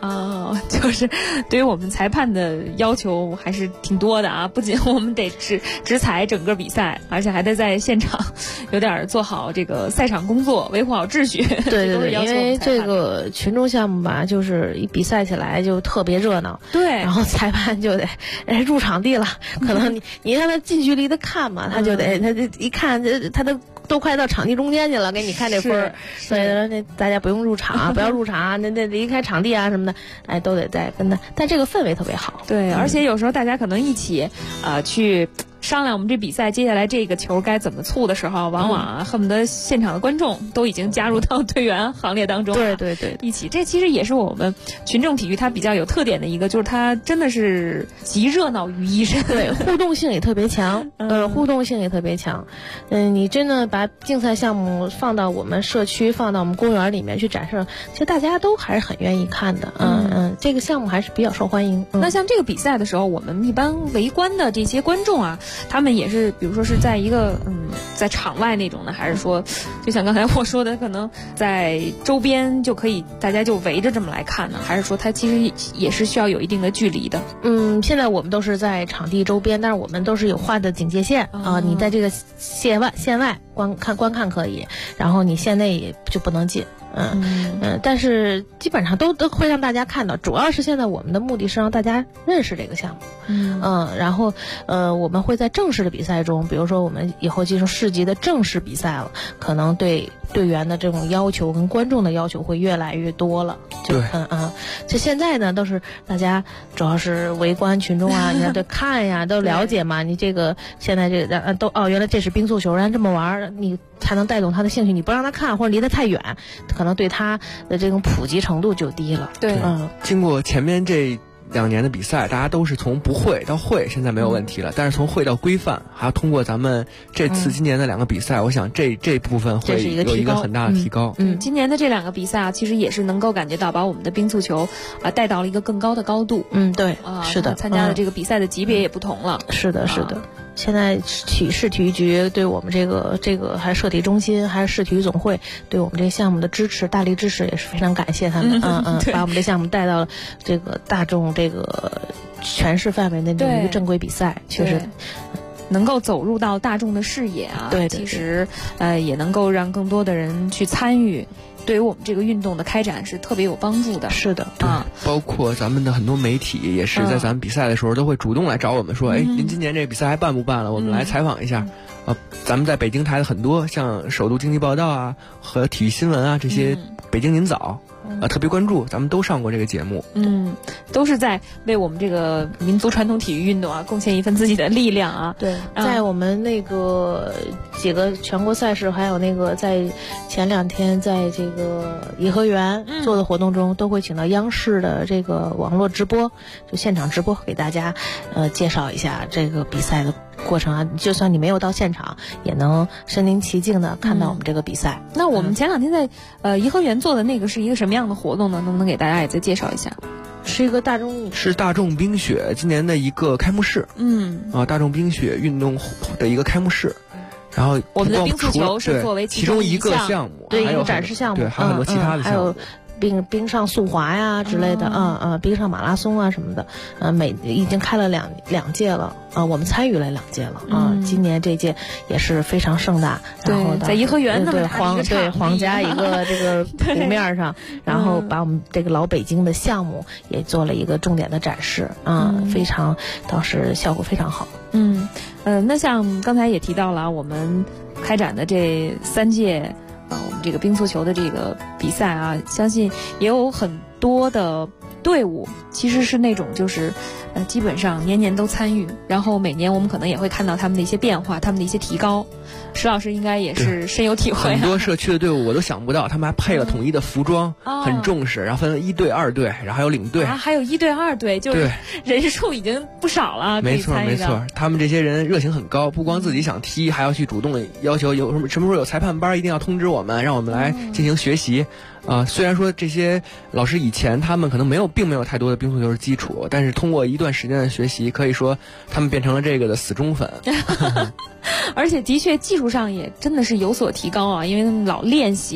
啊，就是对于我们裁判的要求还是挺多的啊，不仅我们得执裁整个比赛，而且还得在现场有点做好这个赛场工作，维护好秩序。 对对对，因为这个群众项目吧，就是一比赛起来就特别热闹， 对， 然后裁判就得入场地了，可能你让他近距离的看嘛，他就得他一看他都快到场地中间去了，给你看这分儿，所以说那大家不用入场，不要入场啊，那离开场地啊什么的，哎，都得在跟他，但这个氛围特别好。 对，而且有时候大家可能一起去商量我们这比赛接下来这个球该怎么促的时候，往往恨不得现场的观众都已经加入到队员行列当中。 对对对， 一起，这其实也是我们群众体育它比较有特点的一个，就是它真的是集热闹于一身， 对，互动性也特别强，互动性也特别强。你真的把竞赛项目放到我们社区、放到我们公园里面去展示，其实大家都还是很愿意看的。这个项目还是比较受欢迎。 那像这个比赛的时候，我们一般围观的这些观众啊，他们也是，比如说是在一个在场外那种的，还是说，就像刚才我说的，可能在周边就可以大家就围着这么来看呢？还是说它其实也是需要有一定的距离的？ 现在我们都是在场地周边，但是我们都是有划的警戒线啊。你在这个线外观看可以，然后你线内也就不能进。但是基本上都会让大家看到，主要是现在我们的目的是让大家认识这个项目。然后我们会在正式的比赛中，比如说我们以后进入市级的正式比赛了，可能对队员的这种要求跟观众的要求会越来越多了。 对， 就现在呢，都是大家主要是围观群众啊，你看都看呀，都了解嘛。你这个现在这个原来这是冰速球，让这么玩，你才能带动他的兴趣。你不让他看或者离得太远，可能对他的这种普及程度就低了。 对， 经过前面这2年的比赛，大家都是从不会到会，现在没有问题了。但是从会到规范，还要通过咱们这次今年的2个比赛，我想这部分会有一个很大的提高。 今年的这2个比赛啊，其实也是能够感觉到把我们的冰速球带到了一个更高的高度。 对，是的， 参加的这个比赛的级别也不同了。 是的。现在市体育局对我们这个还是社体中心还是市体育总会对我们这个项目的支持，大力支持，也是非常感谢他们。把我们这项目带到了这个大众这个全市范围内的一个正规比赛，确实能够走入到大众的视野啊。 对， 其实也能够让更多的人去参与。对于我们这个运动的开展是特别有帮助的。 是的， 包括咱们的很多媒体也是在咱们比赛的时候都会主动来找我们说，您今年这个比赛还办不办了？我们来采访一下。咱们在北京台的很多像首都经济报道啊和体育新闻啊这些北京您早特别关注，咱们都上过这个节目。 都是在为我们这个民族传统体育运动啊贡献一份自己的力量啊。 对，在我们那个几个全国赛事，还有那个在前2天在这个颐和园做的活动中，都会请到央视的这个网络直播，就现场直播给大家介绍一下这个比赛的过程啊。就算你没有到现场，也能身临其境的看到我们这个比赛。 那我们前2天在颐和园做的那个是一个什么样的活动呢？能不能给大家也再介绍一下？ 是一个大众冰雪今年的一个开幕式。大众冰雪运动的一一个开幕式。然后我们的冰速球是作为其中一个项目， 对，一个展示项目， 对，还有很多其他的项目。 冰上速滑呀之类的，冰上马拉松啊什么的，已经开了两届了，我们参与了2届了今年这届也是非常盛大，然后在颐和园对皇家一个这个湖面上，然后把我们这个老北京的项目也做了一个重点的展示非常倒是效果非常好。 那像刚才也提到了我们开展的这3届。我们这个冰速球的这个比赛啊，相信也有很多的队伍其实是那种就是基本上年年都参与，然后每年我们可能也会看到他们的一些变化，他们的一些提高。石老师应该也是深有体会很多社区的队伍我都想不到，他们还配了统一的服装，很重视，然后分了1队、2队，然后还有领队还有1队、2队，就是人数已经不少了。 没错，他们这些人热情很高，不光自己想踢，还要去主动的要求什么时候有裁判班一定要通知我们，让我们来进行学习。虽然说这些老师以前他们可能并没有太多的冰速球的基础，但是通过一段时间的学习，可以说他们变成了这个的死忠粉。 而且的确技术上也真的是有所提高啊，因为他们老练习，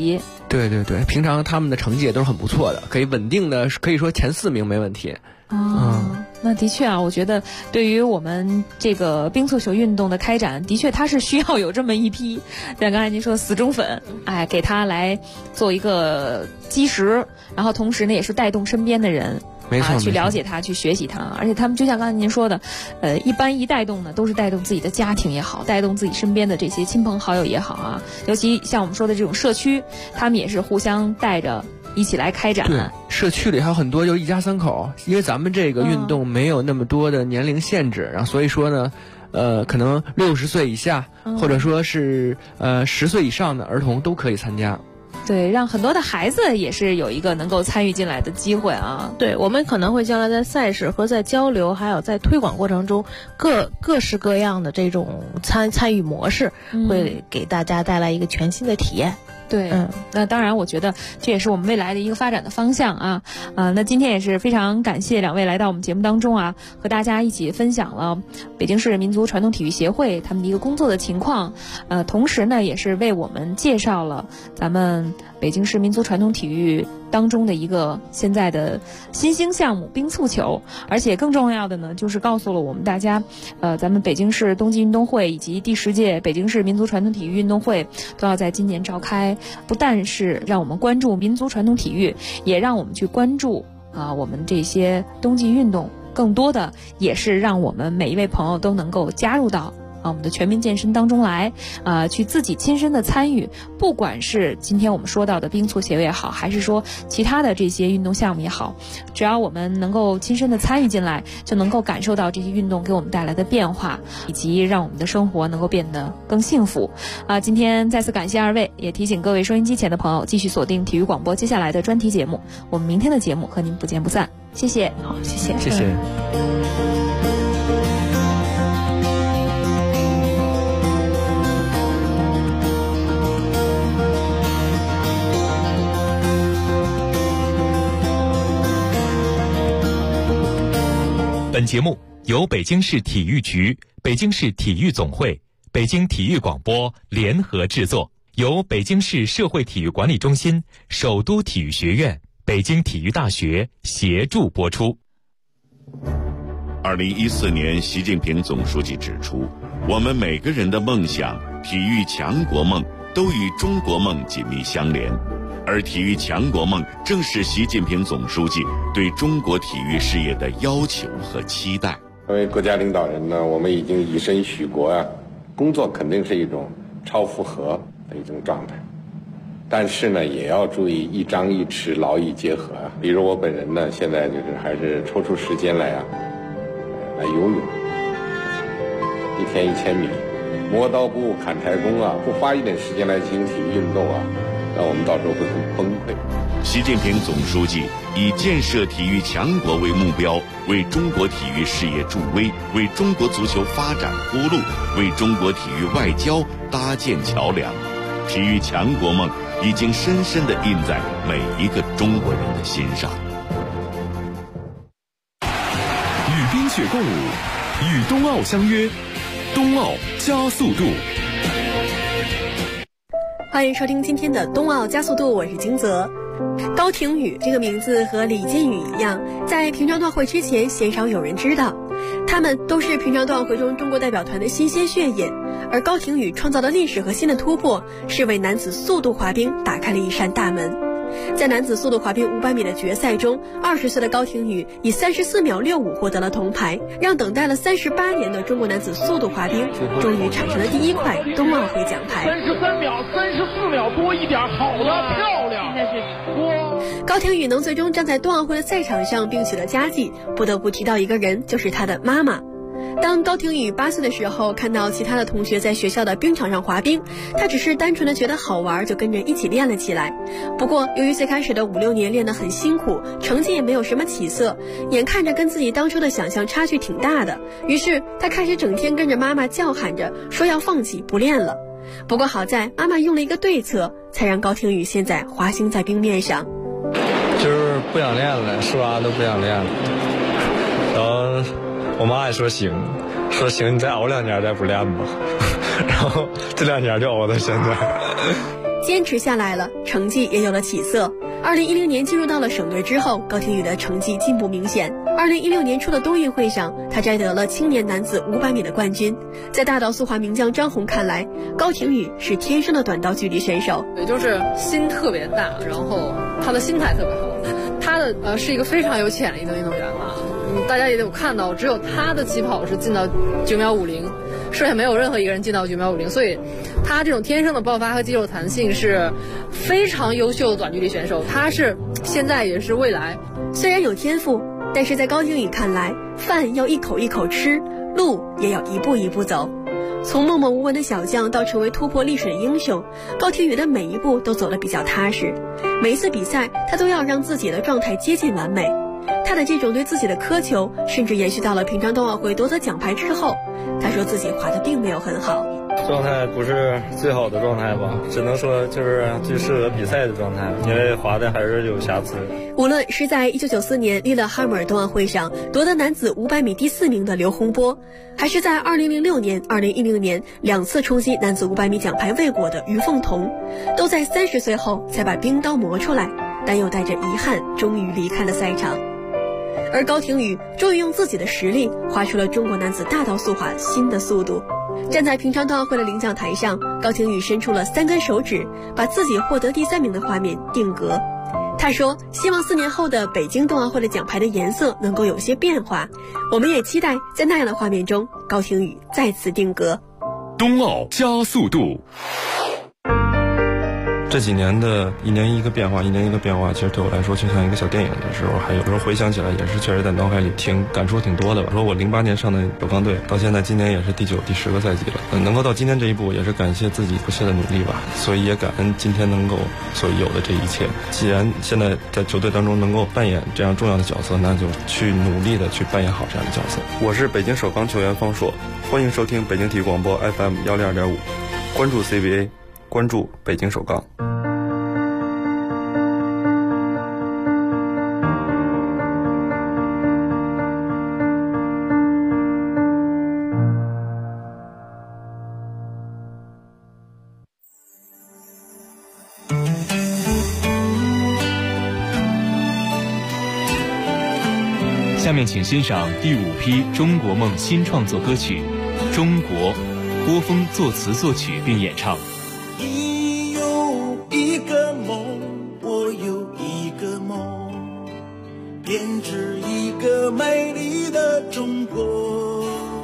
对对对，平常他们的成绩也都是很不错的，可以稳定的，可以说前4名没问题。 那的确啊，我觉得对于我们这个冰足球运动的开展，的确它是需要有这么一批，像刚才您说死忠粉，给他来做一个基石，然后同时呢也是带动身边的人。 没错， 去了解它，去学习它，而且他们就像刚才您说的，一般一带动呢，都是带动自己的家庭也好，带动自己身边的这些亲朋好友也好啊，尤其像我们说的这种社区，他们也是互相带着一起来开展。 对，社区里还有很多就一家3口，因为咱们这个运动没有那么多的年龄限制，然后所以说呢，可能60岁以下，或者说是10岁以上的儿童都可以参加。 对，让很多的孩子也是有一个能够参与进来的机会啊。 对，我们可能会将来在赛事和在交流，还有在推广过程中，各式各样的这种参与模式，会给大家带来一个全新的体验。 对，那当然，我觉得这也是我们未来的一个发展的方向啊。那今天也是非常感谢2位来到我们节目当中啊，和大家一起分享了北京市民族传统体育协会他们的一个工作的情况，同时呢，也是为我们介绍了咱们北京市民族传统体育当中的一个现在的新兴项目冰蹴球，而且更重要的呢，就是告诉了我们大家，咱们北京市冬季运动会以及第10届北京市民族传统体育运动会都要在今年召开。不但是让我们关注民族传统体育，也让我们去关注我们这些冬季运动，更多的也是让我们每一位朋友都能够加入到我们的全民健身当中来，去自己亲身的参与，不管是今天我们说到的冰蹴球也好，还是说其他的这些运动项目也好，只要我们能够亲身的参与进来，就能够感受到这些运动给我们带来的变化，以及让我们的生活能够变得更幸福。今天再次感谢2位，也提醒各位收音机前的朋友继续锁定体育广播接下来的专题节目，我们明天的节目和您不见不散。谢谢。 好，谢谢， 谢谢。 本节目由北京市体育局、北京市体育总会、北京体育广播联合制作，由北京市社会体育管理中心、首都体育学院、北京体育大学协助播出。 2014年，习近平总书记指出，我们每个人的梦想、体育强国梦都与中国梦紧密相连。而体育强国梦正是习近平总书记对中国体育事业的要求和期待。 作为国家领导人呢，我们已经以身许国啊，工作肯定是一种超负荷的一种状态，但是呢，也要注意一张一弛，劳逸结合啊。比如我本人呢，现在就是还是抽出时间来游泳，1天1000米，磨刀不误砍柴工啊，不花一点时间来进行体育运动啊，那我们到时候会很崩溃。 习近平总书记以建设体育强国为目标，为中国体育事业助威，为中国足球发展铺路，为中国体育外交搭建桥梁。体育强国梦已经深深地印在每一个中国人的心上。 与冰雪共舞，与冬奥相约，冬奥加速度。 欢迎收听今天的冬奥加速度，我是金泽。高亭宇这个名字和李金羽一样，在平昌冬奥会之前鲜少有人知道，他们都是平昌冬奥会中中国代表团的新鲜血液。而高亭宇创造的历史和新的突破，是为男子速度滑冰打开了一扇大门。在男子速度滑冰500米的决赛中，20岁的高亭宇以34秒65获得了铜牌，让等待了38年的中国男子速度滑冰终于产生了第一块冬奥会奖牌。 34秒多一点，好的，漂亮！现在是高亭宇能最终站在冬奥会的赛场上并取得佳绩，不得不提到一个人，就是他的妈妈。当高亭宇8岁的时候，看到其他的同学在学校的冰场上滑冰，他只是单纯的觉得好玩，就跟着一起练了起来。不过由于最开始的5、6年练得很辛苦，成绩也没有什么起色，眼看着跟自己当初的想象差距挺大的，于是他开始整天跟着妈妈叫喊着说要放弃不练了。不过好在妈妈用了一个对策，才让高亭宇现在滑行在冰面上。 就是不想练了，说啥都不想练了，然后我妈也说行，你再熬2年再不练吧，然后这2年就熬到现在。 坚持下来了，成绩也有了起色。2010年进入到了省队之后，高亭宇的成绩进步明显。2016年初的冬运会上，他摘得了青年男子500米的冠军。在大道速滑名将张红看来，高亭宇是天生的短道距离选手， 也就是心特别大，然后他的心态特别好。他的是一个非常有潜力的运动员嘛，大家也有看到，只有他的起跑是进到9秒50，剩下没有任何一个人进到9秒50，所以他这种天生的爆发和肌肉弹性是非常优秀的短距离选手，他是现在也是未来。 虽然有天赋，但是在高亭宇看来，饭要一口一口吃，路也要一步一步走。从默默无闻的小将到成为突破历史的英雄，高亭宇的每一步都走得比较踏实。每一次比赛，他都要让自己的状态接近完美。他的这种对自己的苛求，甚至延续到了平昌冬奥会夺得奖牌之后。他说自己滑得并没有很好， 状态不是最好的状态吧，只能说就是最适合比赛的状态，因为滑的还是有瑕疵。 无论是在1994年利勒哈姆尔冬奥会上夺得男子500米第4名的刘洪波，还是在2006年、2010年2次冲击男子500米奖牌未果的于凤彤，都在30岁后才把冰刀磨出来，但又带着遗憾终于离开了赛场。而高亭宇终于用自己的实力划出了中国男子大道速滑新的速度。站在平昌冬奥会的领奖台上，高亭宇伸出了3根手指，把自己获得第3名的画面定格。他说希望4年后的北京冬奥会的奖牌的颜色能够有些变化，我们也期待在那样的画面中，高亭宇再次定格。 冬奥加速度。 这几年的一年一个变化，其实对我来说就像一个小电影的时候，还有时候回想起来也是确实在脑海里感触挺多的吧。说我08年上的首钢队，到现在今年也是第9、第10个赛季了，能够到今天这一步，也是感谢自己不懈的努力吧。所以也感恩今天能够所有的这一切。既然现在在球队当中能够扮演这样重要的角色，那就去努力的去扮演好这样的角色。我是北京首钢球员方硕，欢迎收听北京体育广播 FM 102.5，关注 CBA， 关注北京首钢。 下面请欣赏第5批中国梦新创作歌曲《中国》，郭峰作词作曲并演唱。 你有一个梦，我有一个梦，编织一个美丽的中国。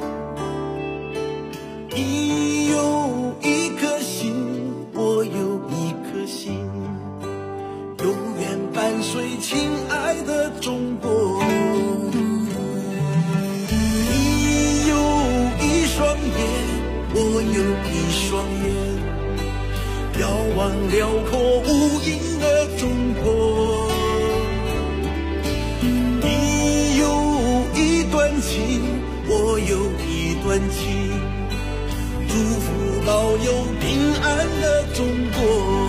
你有一颗心，我有一颗心，永远伴随亲爱的中国。我有一双眼，遥望辽阔无垠的中国。你有一段情，我有一段情，祝福保佑平安的中国。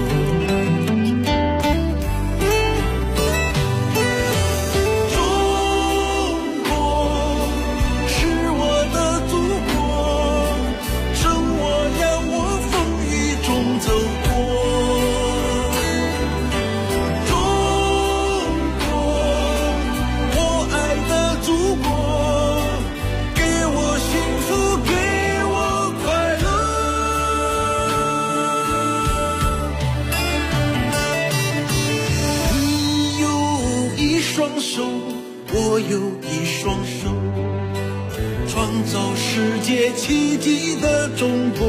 我有一双手，创造世界奇迹的中国。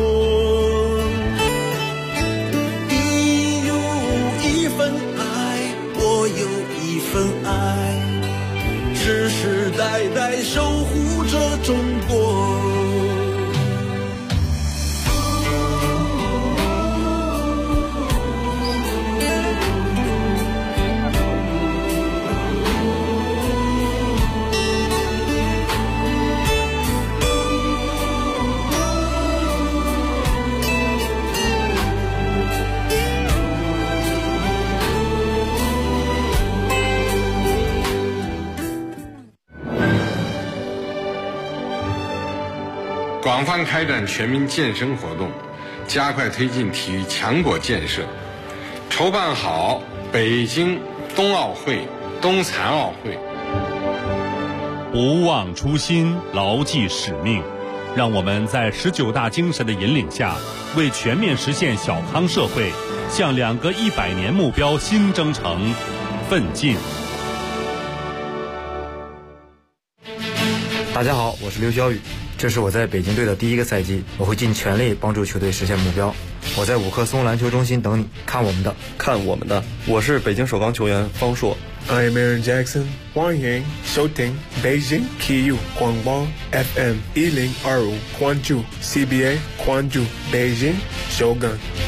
你有一份爱，我有一份爱，世世代代守护着中国。 广泛开展全民健身活动， 加快推进体育强国建设，筹办好北京冬奥会、冬残奥会。 不忘初心，牢记使命，让我们在19大精神的引领下，为全面实现小康社会，向2个100年目标新征程奋进。 大家好，我是刘晓宇，这是我在北京队的第1个赛季，我会尽全力帮助球队实现目标。我在5棵松篮球中心等你，看我们的， 看我们的。我是北京首钢球员方硕。 I am Aaron Jackson， 欢迎收听北京体育广播 FM 1025，关注 CBA， 关注北京首钢。